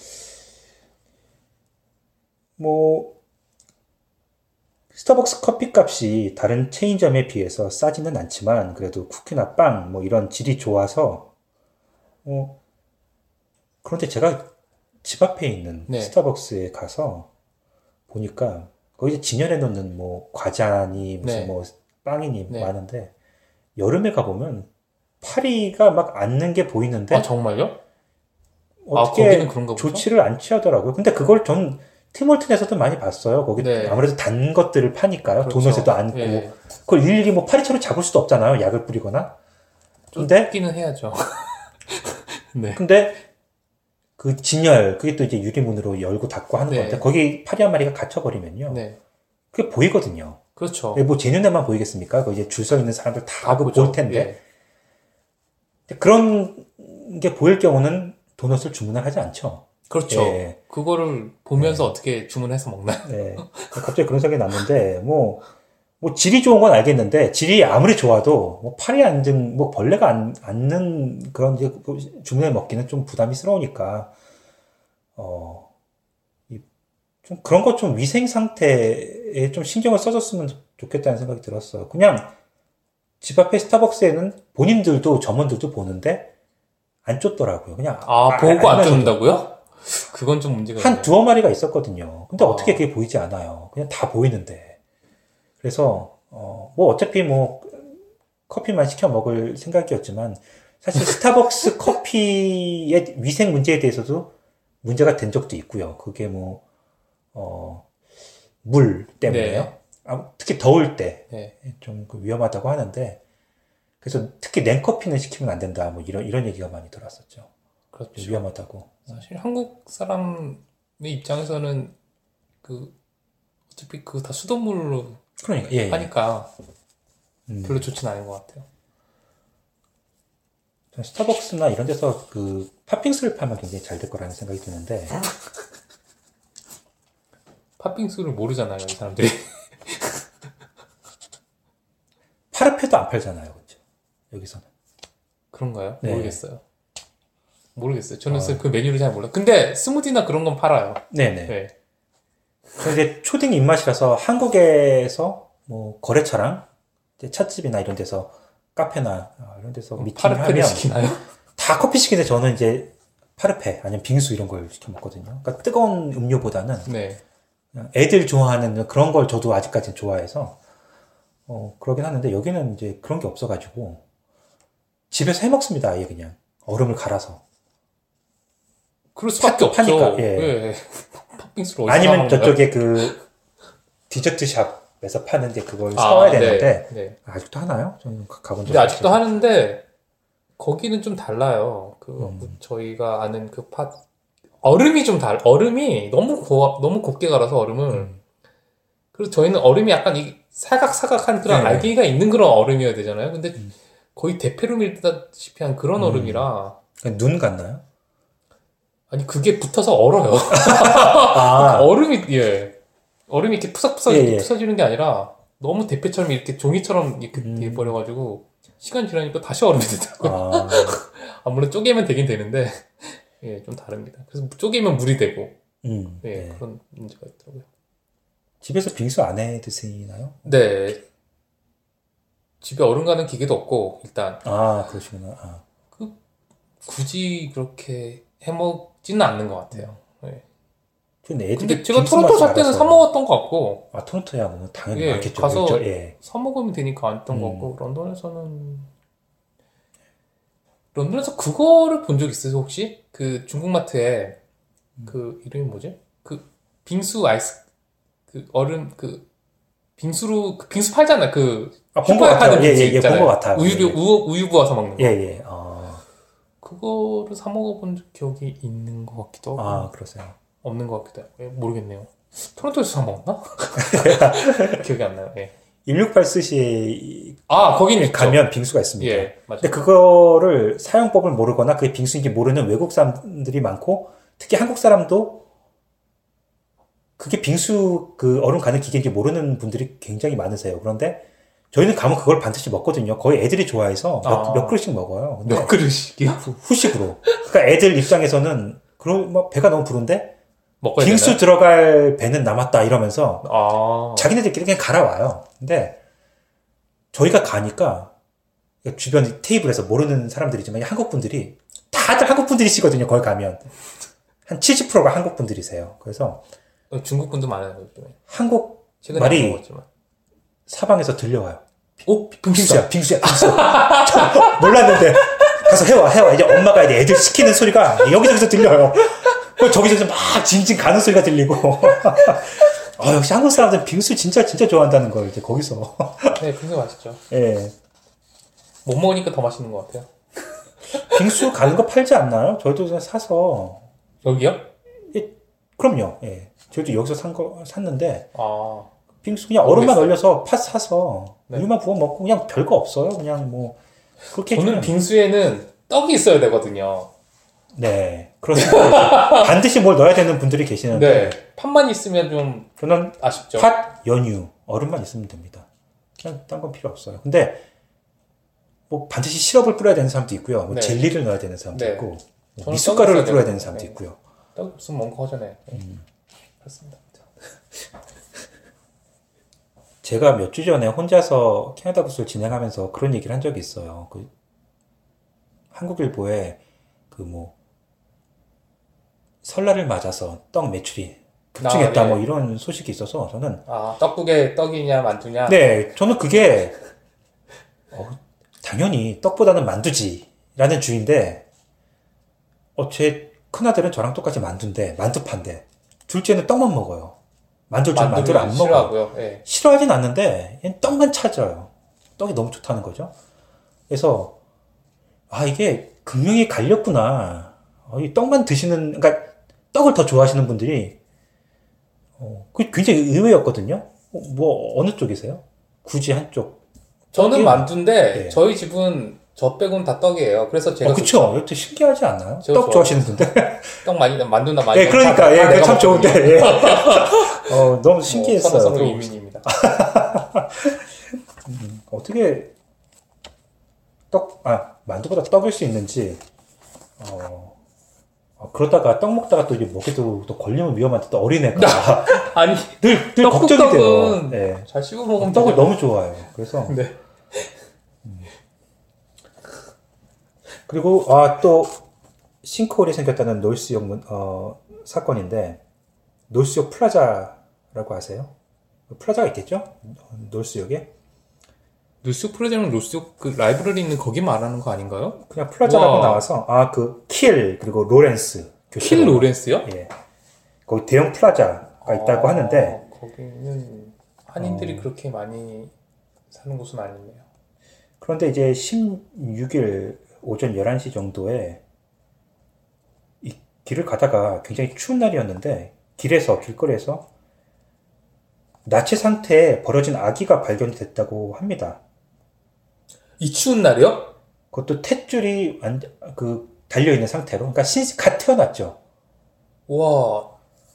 뭐 스타벅스 커피 값이 다른 체인점에 비해서 싸지는 않지만 그래도 쿠키나 빵 뭐 이런 질이 좋아서 그런데 제가 집 앞에 있는 스타벅스에 가서 보니까 거기 진열해 놓는 뭐 과자니 무슨 네. 뭐 빵이니 네. 많은데 여름에 가보면 파리가 막 앉는 게 보이는데 아, 정말요? 어떻게 거기는 그런가 보죠? 조치를 안 취하더라고요. 근데 그걸 전 티몰튼에서도 많이 봤어요. 거기 네. 아무래도 단 것들을 파니까요. 그렇죠. 도넛에도 앉고 예. 그걸 일일이 뭐 파리처럼 잡을 수도 없잖아요. 약을 뿌리거나. 근데 쫓기는 해야죠. 네. 근데 그 진열 그게 또 이제 유리문으로 열고 닫고 하는 네. 건데 거기 파리 한 마리가 갇혀버리면요. 네. 그게 보이거든요. 그렇죠. 뭐 제 눈에만 보이겠습니까? 그 이제 줄 서 있는 사람들 다 그거 보죠. 볼 텐데. 예. 근데 그런 게 보일 경우는 도넛을 주문을 하지 않죠. 그렇죠. 예. 그거를 보면서 어떻게 주문해서 먹나요? 네. 갑자기 그런 생각이 났는데, 뭐 질이 좋은 건 알겠는데, 질이 아무리 좋아도, 뭐, 파리 앉은, 뭐, 벌레가 앉는 그런 이제 주문해 먹기는 좀 부담스러우니까, 좀 그런 것 좀 위생 상태에 좀 신경을 써줬으면 좋겠다는 생각이 들었어요. 그냥 집 앞에 스타벅스에는 본인들도 점원들도 보는데, 안 쫓더라고요. 그냥. 보고 안 알면서도. 쫓는다고요? 그건 좀 문제가 한 있네요. 두어 마리가 있었거든요. 근데 어떻게 그게 보이지 않아요. 그냥 다 보이는데. 그래서, 뭐 어차피 뭐 커피만 시켜 먹을 생각이었지만 사실 스타벅스 커피의 위생 문제에 대해서도 문제가 된 적도 있고요. 그게 뭐, 물 때문에요. 네. 특히 더울 때 네. 좀 위험하다고 하는데 그래서 특히 냉커피는 시키면 안 된다. 뭐 이런 얘기가 많이 들었었죠. 그렇죠. 위험하다고. 사실 한국 사람의 입장에서는 어차피 다 수돗물로 그러니까, 예. 하니까 별로 좋진 않은 것 같아요. 스타벅스나 이런 데서 그 팥빙수를 팔면 굉장히 잘 될 거라는 생각이 드는데 팥빙수를 모르잖아요, 이 사람들이. 파르페도 안 팔잖아요, 그렇죠? 여기서는. 그런가요? 네. 모르겠어요. 저는 그 메뉴를 잘 몰라요. 근데 스무디나 그런 건 팔아요. 네네. 네. 저 이제 초딩 입맛이라서 한국에서 뭐 거래처랑 이제 찻집이나 이런 데서 카페나 이런 데서 미팅을 파르페를 하면 시키나요? 다 커피 시키는데 저는 이제 파르페 아니면 빙수 이런 걸 시켜 먹거든요. 그러니까 뜨거운 음료보다는 네. 그냥 애들 좋아하는 그런 걸 저도 아직까지는 좋아해서 그러긴 하는데 여기는 이제 그런 게 없어가지고 집에서 해 먹습니다. 아예 그냥 얼음을 갈아서. 그럴 수밖에 없죠. 파니까, 예. 예. 팥빙수를 어디서 아니면 먹는 거야? 저쪽에 그 디저트 샵에서 파는데 그걸 사와야 되는데 네. 아직도 하나요? 저는 가본 적이 근데 아직도 없어서. 하는데 거기는 좀 달라요. 저희가 아는 얼음이 좀 얼음이 너무 곱게 갈아서 얼음을. 그래서 저희는 얼음이 약간 사각사각한 그런 네. 알갱이가 있는 그런 얼음이어야 되잖아요. 근데 거의 대패로 밀다시피 한 그런 얼음이라. 그냥 눈 같나요? 아니, 그게 붙어서 얼어요. 아, 얼음이 이렇게 푸석푸석 이렇게 예. 부서지는 게 아니라 너무 대패처럼 이렇게 종이처럼 이렇게 돼버려가지고 시간 지나니까 다시 얼음이 되더라고요. 물론 쪼개면 되긴 되는데, 예, 좀 다릅니다. 그래서 쪼개면 물이 되고, 네. 그런 문제가 있더라고요. 집에서 빙수 안 해 드시나요? 네. 집에 얼음 가는 기계도 없고, 일단. 그러시구나. 굳이 그렇게 해먹지는 않는 것 같아요. 네. 근데 제가 토론토 살 때는 사먹었던 것 같고. 토론토야, 뭐, 당연히 예, 많겠죠. 가서 그렇죠? 예. 사먹으면 되니까 안 했던 것 같고, 런던에서 그거를 본 적 있으세요, 혹시? 그 중국마트에, 이름이 뭐지? 빙수 얼음, 빙수 팔잖아. 본 것 슈퍼에 같아요. 파는 빙수 본 것 있잖아요. 같아요. 우유 부어서 먹는 거. 예. 그거를 사먹어본 기억이 있는 것 같기도 하고. 그러세요. 없는 것 같기도 하고. 모르겠네요. 토론토에서 사먹었나? 기억이 안 나요. 예. 168 스시 거기는 가면 빙수가 있습니다. 예, 맞아요. 근데 그거를 사용법을 모르거나 그게 빙수인지 모르는 외국 사람들이 많고 특히 한국 사람도 그게 빙수 얼음 가는 기계인지 모르는 분들이 굉장히 많으세요. 그런데 저희는 가면 그걸 반드시 먹거든요. 거의 애들이 좋아해서 몇 그릇씩 먹어요. 근데 몇 그릇씩이요? 후식으로. 그러니까 애들 입장에서는 배가 너무 부른데 먹어야 빙수 되나요? 들어갈 배는 남았다 이러면서 자기네들끼리 그냥 갈아와요. 근데 저희가 가니까 주변 테이블에서 모르는 사람들이지만 한국 분들이 다들 한국 분들이시거든요. 거기 가면 한 70%가 한국 분들이세요. 그래서 중국 분도 많아요. 요즘에. 한국 최근에 말이 안 먹었지만. 사방에서 들려와요. 빙수야. 빙수야. 저 몰랐는데 가서 해와. 이제 엄마가 이제 애들 시키는 소리가 여기저기서 들려요. 저기저기서 막 징징 가는 소리가 들리고. 역시 한국 사람들은 빙수 진짜 좋아한다는 걸 이제 거기서. 네, 빙수 맛있죠. 예. 못 먹으니까 더 맛있는 것 같아요. 빙수 가는 거 팔지 않나요? 저희도 그냥 사서. 여기요? 예, 그럼요. 예. 저희도 여기서 샀는데. 아. 빙수 그냥 얼음만 얼려서 팥 사서 네. 우유만 부어 먹고 그냥 별거 없어요. 그냥 뭐 그렇게 저는 빙수에는 떡이 있어야 되거든요. 네. 그렇습니다. 반드시 뭘 넣어야 되는 분들이 계시는데 네. 팥만 있으면 좀 저는 아쉽죠. 팥, 연유, 얼음만 있으면 됩니다. 그냥 딴 건 필요 없어요. 근데 뭐 반드시 시럽을 뿌려야 되는 사람도 있고요. 뭐 네. 젤리를 넣어야 되는 사람도 네. 있고 뭐 저는 미숫가루를 떡이 뿌려야 있어야 되는 사람도 네. 있고요. 떡 없으면 뭔가 허전해. 그렇습니다. 제가 몇 주 전에 혼자서 캐나다 부스를 진행하면서 그런 얘기를 한 적이 있어요. 그 한국일보에 그 뭐 설날을 맞아서 떡 매출이 급증했다 네. 뭐 이런 소식이 있어서 저는 떡국에 떡이냐 만두냐? 네, 저는 그게 당연히 떡보다는 만두지라는 주의인데 제 큰아들은 저랑 똑같이 만두파인데 둘째는 떡만 먹어요. 만두를 안 먹어요. 싫어하고요. 네. 싫어하진 않는데 얘는 떡만 찾아요. 떡이 너무 좋다는 거죠. 그래서 이게 극명히 갈렸구나. 이 떡만 드시는, 그러니까 떡을 더 좋아하시는 분들이 그게 굉장히 의외였거든요. 뭐 어느 쪽이세요? 굳이 한쪽. 저는 떡이요? 만두인데 네. 저희 집은 저 빼고는 다 떡이에요. 그래서 제가 그쵸. 이것도 신기하지 않나요? 제가 떡 좋아하시는 분들. 떡 많이 만두나 많이. 예, 그러니까 그게 참 좋은데. 예. 너무 신기했어요. 선호성의 이민입니다. 어떻게 만두보다 떡일 수 있는지. 그러다가 떡 먹다가 또 이제 먹게도 또 걸리면 위험한데 또 어린애가 아니 늘 걱정이 돼요. 예. 잘 씹어 먹으면 떡을 되죠. 너무 좋아해요. 그래서 네. 그리고 또 싱크홀이 생겼다는 노스역 사건인데 노스역 플라자라고 아세요? 플라자가 있겠죠? 노스역에 뉴스 프로젝트 노스역 그 라이브러리 있는 거기 말하는 거 아닌가요? 그냥 플라자라고 와. 나와서 그 킬 그리고 로렌스 킬 로렌스요? 예. 거기 대형 플라자가 있다고 하는데 거기는 한인들이 그렇게 많이 사는 곳은 아니네요. 그런데 이제 16일 오전 11시 정도에 이 길을 가다가 굉장히 추운 날이었는데 길거리에서 나체 상태에 버려진 아기가 발견이 됐다고 합니다. 이 추운 날이요? 그것도 탯줄이 달려있는 상태로, 그러니까 갓 태어났죠. 와.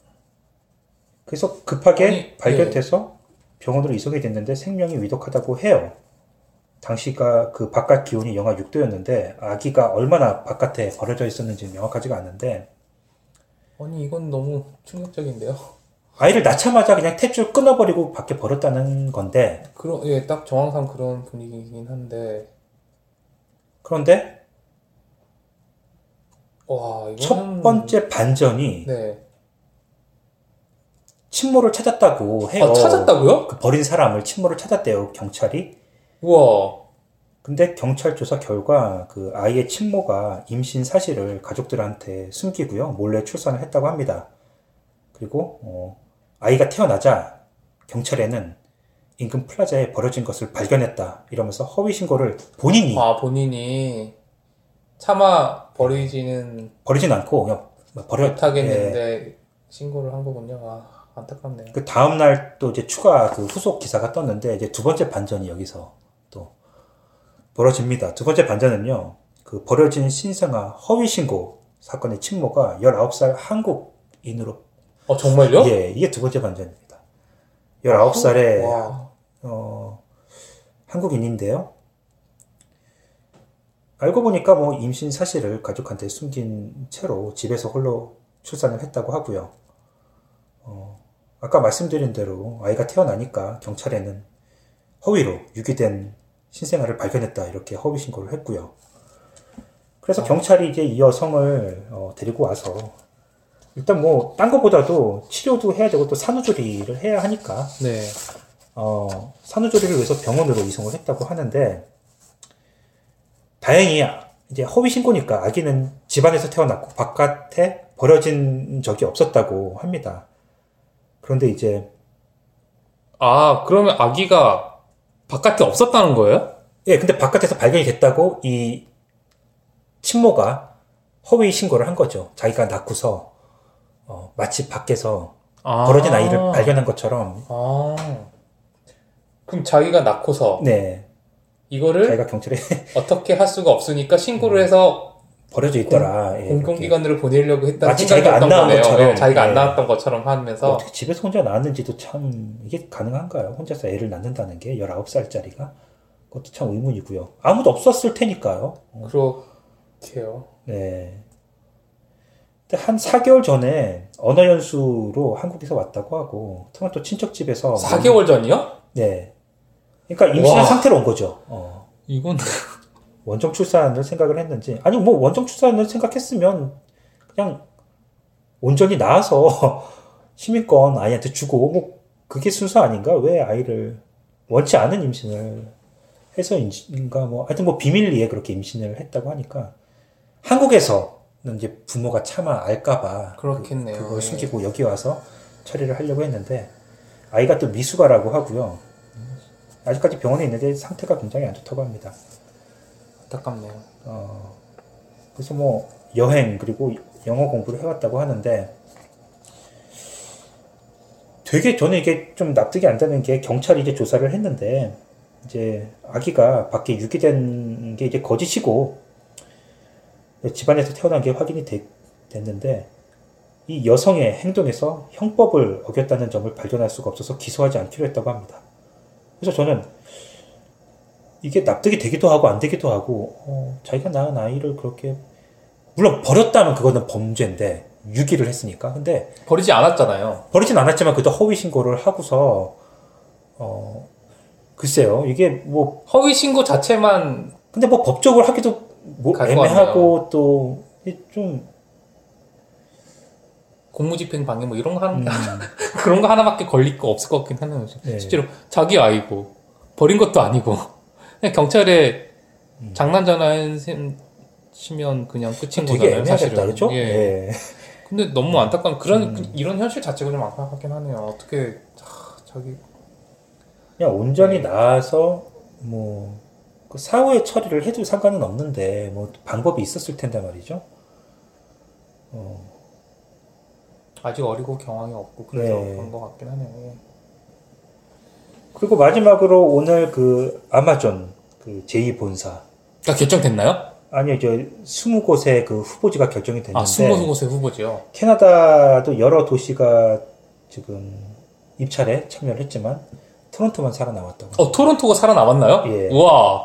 그래서 급하게 아니, 발견돼서 병원으로 이송이 됐는데 생명이 위독하다고 해요. 당시가 그 바깥 기온이 영하 6도였는데 아기가 얼마나 바깥에 버려져 있었는지 명확하지가 않은데 아니 이건 너무 충격적인데요. 아이를 낳자마자 그냥 탯줄 끊어버리고 밖에 버렸다는 건데 딱 정황상 그런 분위기이긴 한데 그런데 와 이거는 첫 번째 반전이 네. 친모를 찾았다고 해요. 찾았다고요? 그 버린 사람을 친모를 찾았대요, 경찰이. 우와. 근데 경찰 조사 결과 그 아이의 친모가 임신 사실을 가족들한테 숨기고요. 몰래 출산을 했다고 합니다. 그리고 아이가 태어나자 경찰에는 인근 플라자에 버려진 것을 발견했다. 이러면서 허위 신고를 본인이 차마 버리진 않고 그냥 못하겠는데 신고를 한 거군요. 안타깝네요. 그 다음날 또 이제 추가 그 후속 기사가 떴는데 이제 두 번째 반전이 여기서 또 벌어집니다. 두 번째 반전은요. 그 버려진 신생아 허위 신고 사건의 친모가 19살 한국인으로. 정말요? 예, 이게 두 번째 반전입니다. 19살의 한국인인데요. 알고 보니까 뭐 임신 사실을 가족한테 숨긴 채로 집에서 홀로 출산을 했다고 하고요. 아까 말씀드린 대로 아이가 태어나니까 경찰에는 허위로 유기된 신생아를 발견했다 이렇게 허위 신고를 했고요. 그래서 경찰이 이제 이 여성을 데리고 와서 일단 뭐 딴 거보다도 치료도 해야 되고 또 산후조리를 해야 하니까 네. 산후조리를 위해서 병원으로 이송을 했다고 하는데 다행히 이제 허위 신고니까 아기는 집안에서 태어났고 바깥에 버려진 적이 없었다고 합니다. 그런데 이제 그러면 아기가 바깥에 없었다는 거예요? 예, 근데 바깥에서 발견이 됐다고 이 친모가 허위 신고를 한 거죠. 자기가 낳고서 마치 밖에서 버려진 아이를 발견한 것처럼. 그럼 자기가 낳고서 네. 이거를 자기가 경찰에 어떻게 할 수가 없으니까 신고를 해서 버려져 있더라. 공공기관으로 보내려고 했다는 마치 자기가 안 생각이었던 낳은 거네요. 것처럼. 네, 자기가 네. 안 낳았던 것처럼 하면서 어떻게 집에서 혼자 낳았는지도 참 이게 가능한가요? 혼자서 애를 낳는다는 게 19살짜리가 그것도 참 의문이고요. 아무도 없었을 테니까요. 그렇게요. 네. 근데 한 4개월 전에 언어연수로 한국에서 왔다고 하고 토론토 친척 집에서 4개월 전이요? 네. 그러니까 임신한 와. 상태로 온 거죠. 이건 원정 출산을 생각을 했는지 아니 뭐 원정 출산을 생각했으면 그냥 온전히 낳아서 시민권 아이한테 주고 뭐 그게 순서 아닌가? 왜 아이를 원치 않은 임신을 해서인가 뭐 하여튼 뭐 비밀리에 그렇게 임신을 했다고 하니까 한국에서는 이제 부모가 차마 알까봐 그렇겠네요. 그걸 숨기고 여기 와서 처리를 하려고 했는데 아이가 또 미숙아라고 하고요. 아직까지 병원에 있는데 상태가 굉장히 안 좋다고 합니다. 안타깝네요. 그래서 뭐 여행 그리고 영어 공부를 해왔다고 하는데 되게 저는 이게 좀 납득이 안 되는 게 경찰이 이제 조사를 했는데 이제 아기가 밖에 유기된 게 이제 거짓이고 집안에서 태어난 게 확인이 됐는데 이 여성의 행동에서 형법을 어겼다는 점을 발견할 수가 없어서 기소하지 않기로 했다고 합니다. 그래서 저는 이게 납득이 되기도 하고 안 되기도 하고 자기가 낳은 아이를 그렇게 물론 버렸다면 그거는 범죄인데 유기를 했으니까 근데 버리지 않았잖아요. 버리진 않았지만 그래도 허위 신고를 하고서 글쎄요 이게 뭐 허위 신고 자체만 근데 뭐 법적으로 하기도 뭐 애매하고 또 좀 공무집행 방해 뭐 이런 거 하는 그런 거 하나밖에 걸릴 거 없을 것 같긴 하네요. 네. 실제로 자기 아이고 버린 것도 아니고 그냥 경찰에 장난 전화하시면 그냥 끝인 되게 거잖아요. 애매하겠다 사실은. 그렇죠? 예. 예. 근데 너무 안타까운 이런 현실 자체가 좀 안타깝긴 하네요. 어떻게 자기 그냥 온전히 나아서 뭐 그 사후에 처리를 해도 상관은 없는데 뭐 방법이 있었을 텐데 말이죠. 아직 어리고 경황이 없고 그래서 네. 그런 것 같긴 하네요. 예. 그리고 마지막으로 오늘 그 아마존 그 제2본사 결정됐나요? 아니요, 20곳의 그 후보지가 결정이 됐는데 20곳의 후보지요. 캐나다도 여러 도시가 지금 입찰에 참여를 했지만 토론토만 살아남았다고. 토론토가 살아남았나요? 예. 우와.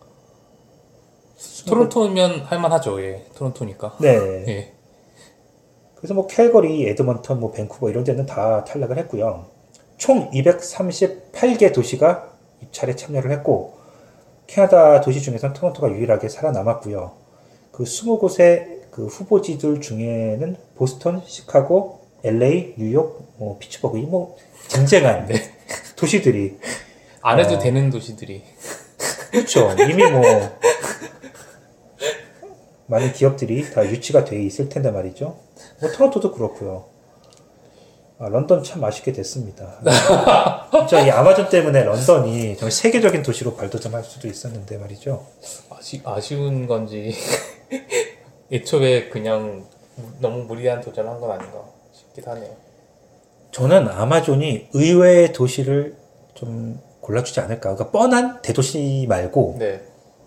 토론토면 할만하죠. 예. 토론토니까. 네. 예. 그래서 뭐 캘거리, 에드먼턴, 뭐 밴쿠버 이런 데는 다 탈락을 했고요. 총 238개 도시가 입찰에 참여를 했고 캐나다 도시 중에서는 토론토가 유일하게 살아남았고요. 그 20곳의 그 후보지들 중에는 보스턴, 시카고, LA, 뉴욕, 뭐 피츠버그 뭐 쟁쟁한 네. 도시들이 안 해도 되는 도시들이. 그렇죠. 이미 뭐 많은 기업들이 다 유치가 돼 있을 텐데 말이죠. 뭐 토론토도 그렇고요. 런던 참 아쉽게 됐습니다. 진짜 이 아마존 때문에 런던이 정말 세계적인 도시로 발돋움할 수도 있었는데 말이죠. 아쉬운 건지 애초에 그냥 너무 무리한 도전한 건 아닌가 싶기도 하네요. 저는 아마존이 의외의 도시를 좀 골라주지 않을까. 그러니까 뻔한 대도시 말고 네.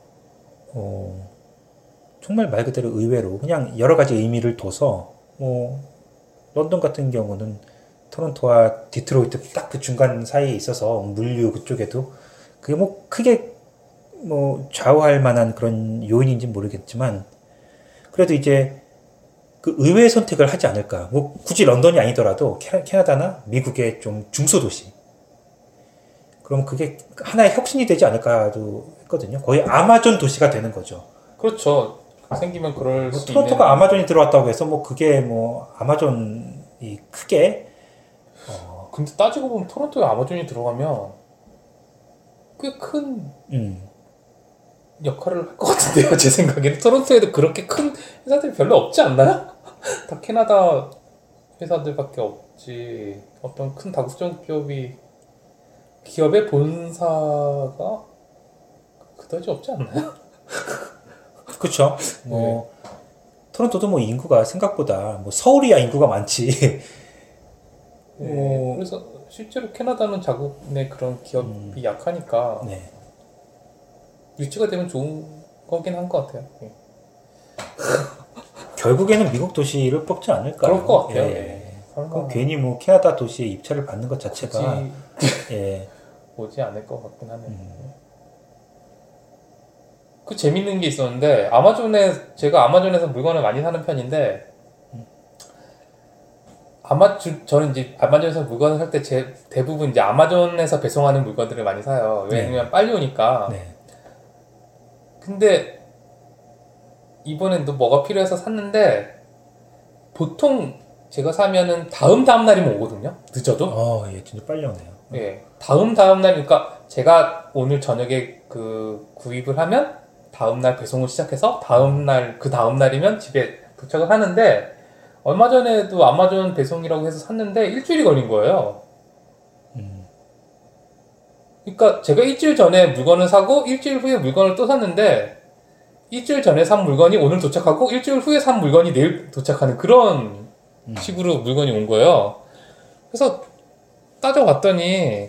정말 말 그대로 의외로 그냥 여러 가지 의미를 둬서 뭐 런던 같은 경우는 토론토와 디트로이트 딱 그 중간 사이에 있어서 물류 그쪽에도 그게 뭐 크게 뭐 좌우할 만한 그런 요인인지는 모르겠지만 그래도 이제 그 의외의 선택을 하지 않을까. 뭐 굳이 런던이 아니더라도 캐나다나 미국의 좀 중소도시. 그럼 그게 하나의 혁신이 되지 않을까도 했거든요. 거의 아마존 도시가 되는 거죠. 그렇죠. 생기면 그럴 수 토론토가 있는. 아마존이 들어왔다고 해서 뭐 그게 뭐 아마존이 크게 근데 따지고 보면 토론토에 아마존이 들어가면 꽤 큰 역할을 할 것 같은데요, 제 생각에는. 토론토에도 그렇게 큰 회사들이 별로 없지 않나요? 다 캐나다 회사들밖에 없지. 어떤 큰 다국적 기업의 본사가 그다지 없지 않나요? 그렇죠. 뭐 토론토도 뭐 인구가 생각보다 뭐 서울이야 인구가 많지. 네, 그래서 실제로 캐나다는 자국 내 그런 기업이 약하니까 네. 유치가 되면 좋은 거긴 한 것 같아요. 예. 결국에는 미국 도시를 뽑지 않을까요? 그럴 것 같아요. 예. 예. 그럼 괜히 뭐 캐나다 도시에 입찰을 받는 것 자체가 예. 오지 않을 것 같긴 하네요. 그 재밌는 게 있었는데 제가 아마존에서 물건을 많이 사는 편인데 저는 이제 아마존에서 물건을 살 때 대부분 이제 아마존에서 배송하는 물건들을 많이 사요. 왜냐면 빨리 오니까. 네. 근데 이번엔 또 뭐가 필요해서 샀는데 보통 제가 사면은 다음 날이면 오거든요. 늦어도. 예, 진짜 빨리 오네요. 예, 다음 날, 그러니까 제가 오늘 저녁에 구입을 하면 다음 날 배송을 시작해서 그 다음 날이면 집에 도착을 하는데 얼마 전에도 아마존 배송이라고 해서 샀는데 일주일이 걸린 거예요. 그러니까 제가 일주일 전에 물건을 사고 일주일 후에 물건을 또 샀는데 일주일 전에 산 물건이 오늘 도착하고 일주일 후에 산 물건이 내일 도착하는 그런 식으로 물건이 온 거예요. 그래서 따져봤더니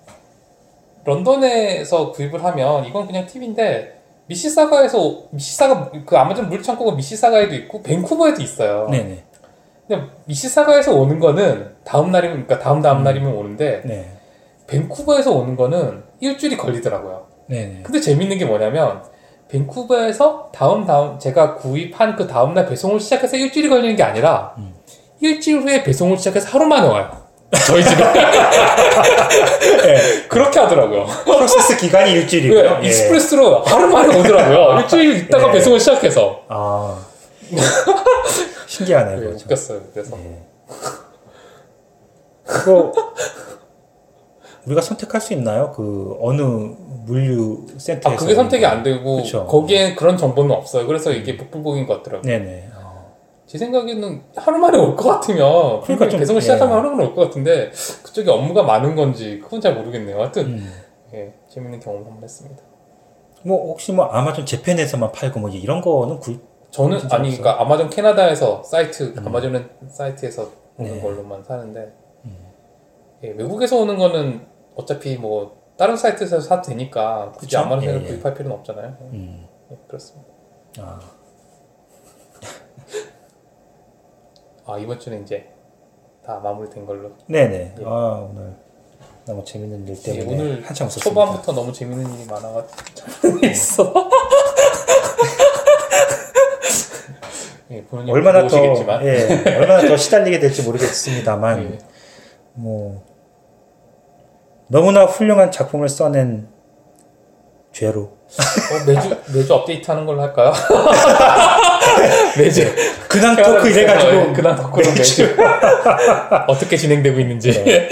런던에서 구입을 하면 이건 그냥 팁인데 미시사가 그 아마존 물류창고가 미시사가에도 있고 밴쿠버에도 있어요. 네네. 근데 미시사가에서 오는 거는 다음 날이면 그러니까 다음 날이면 오는데 네. 밴쿠버에서 오는 거는 일주일이 걸리더라고요. 네네. 근데 재밌는 게 뭐냐면 밴쿠버에서 제가 구입한 그 다음 날 배송을 시작해서 일주일이 걸리는 게 아니라 일주일 후에 배송을 시작해서 하루 만에 와요. 저희 집에. 네, 그렇게 하더라고요. 프로세스 기간이 일주일이고요. 네, 익스프레스로 하루 만에 오더라고요. 일주일 있다가 네. 배송을 시작해서. 신기하네요. 네, 그렇죠. 웃겼어요. 그래서. 그거 우리가 선택할 수 있나요? 그 어느 물류 센터에서 그게 선택이 안 되고 그쵸. 거기에 그런 정보는 없어요. 그래서 이게 복불복인 것 같더라고요. 네네. 제 생각에는 하루 만에 올 것 같으면 그러니까 좀, 배송을 시작하면 하루 만에 올 것 같은데 그쪽에 업무가 많은 건지 그건 잘 모르겠네요. 하여튼 예, 재밌는 경험 한번 했습니다. 뭐 혹시 뭐 아마존 재팬에서만 팔고 뭐 이런 거는 저는 그러니까 아마존 캐나다에서 아마존 사이트에서 오는 걸로만 사는데 예, 외국에서 오는 거는 어차피 뭐 다른 사이트에서 사도 되니까 굳이 그쵸? 아마존을 구입할 필요는 없잖아요. 예, 그렇습니다. 이번 주는 이제 다 마무리된 걸로. 네네. 예. 오늘 너무 재밌는 일 때문에 오늘 한참 웃었습니다. 초반부터 너무 재밌는 일이 많아가지고 있어. 예, 얼마나 모르시겠지만. 얼마나 더 시달리게 될지 모르겠습니다만, 예. 뭐 너무나 훌륭한 작품을 써낸 죄로. 매주 업데이트하는 걸로 할까요? 매주 근황 토크 이래가지고 근황 토크로 매주 어떻게 진행되고 있는지. 네.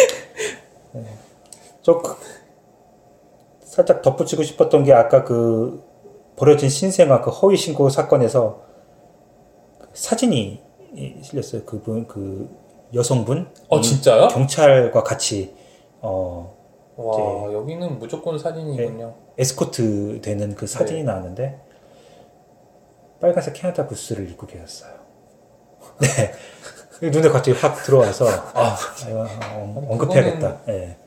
살짝 덧붙이고 싶었던 게 아까 그 벌어진 신생아 그 허위 신고 사건에서 사진이 실렸어요. 그 여성분. 진짜요? 경찰과 같이 와, 여기는 무조건 사진이군요. 에스코트 되는 그 사진이 나왔는데 빨간색 캐나다 부스를 입고 계셨어요. 네. 눈에 갑자기 확 들어와서 언급해야겠다. 예.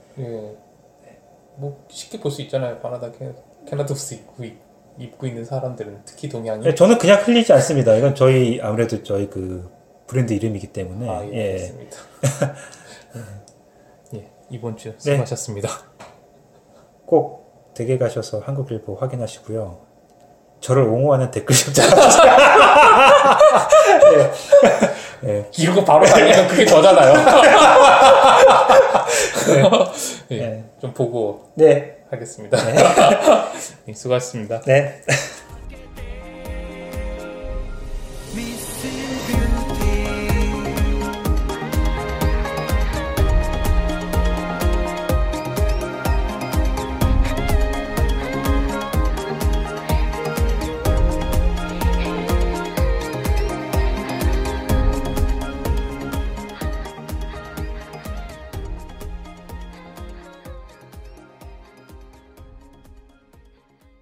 뭐 쉽게 볼 수 있잖아요. 캐나다 부스 입고 있는 사람들은 특히 동양인. 저는 그냥 흘리지 않습니다. 이건 아무래도 저희 그 브랜드 이름이기 때문에. 알겠습니다. 이번 주 수고하셨습니다. 꼭 댁에 가셔서 한국일보 확인하시고요. 저를 옹호하는 댓글 좀 이러고 바로 달리면 그게 저잖아요. 좀 보고 하겠습니다. 수고하셨습니다. 네.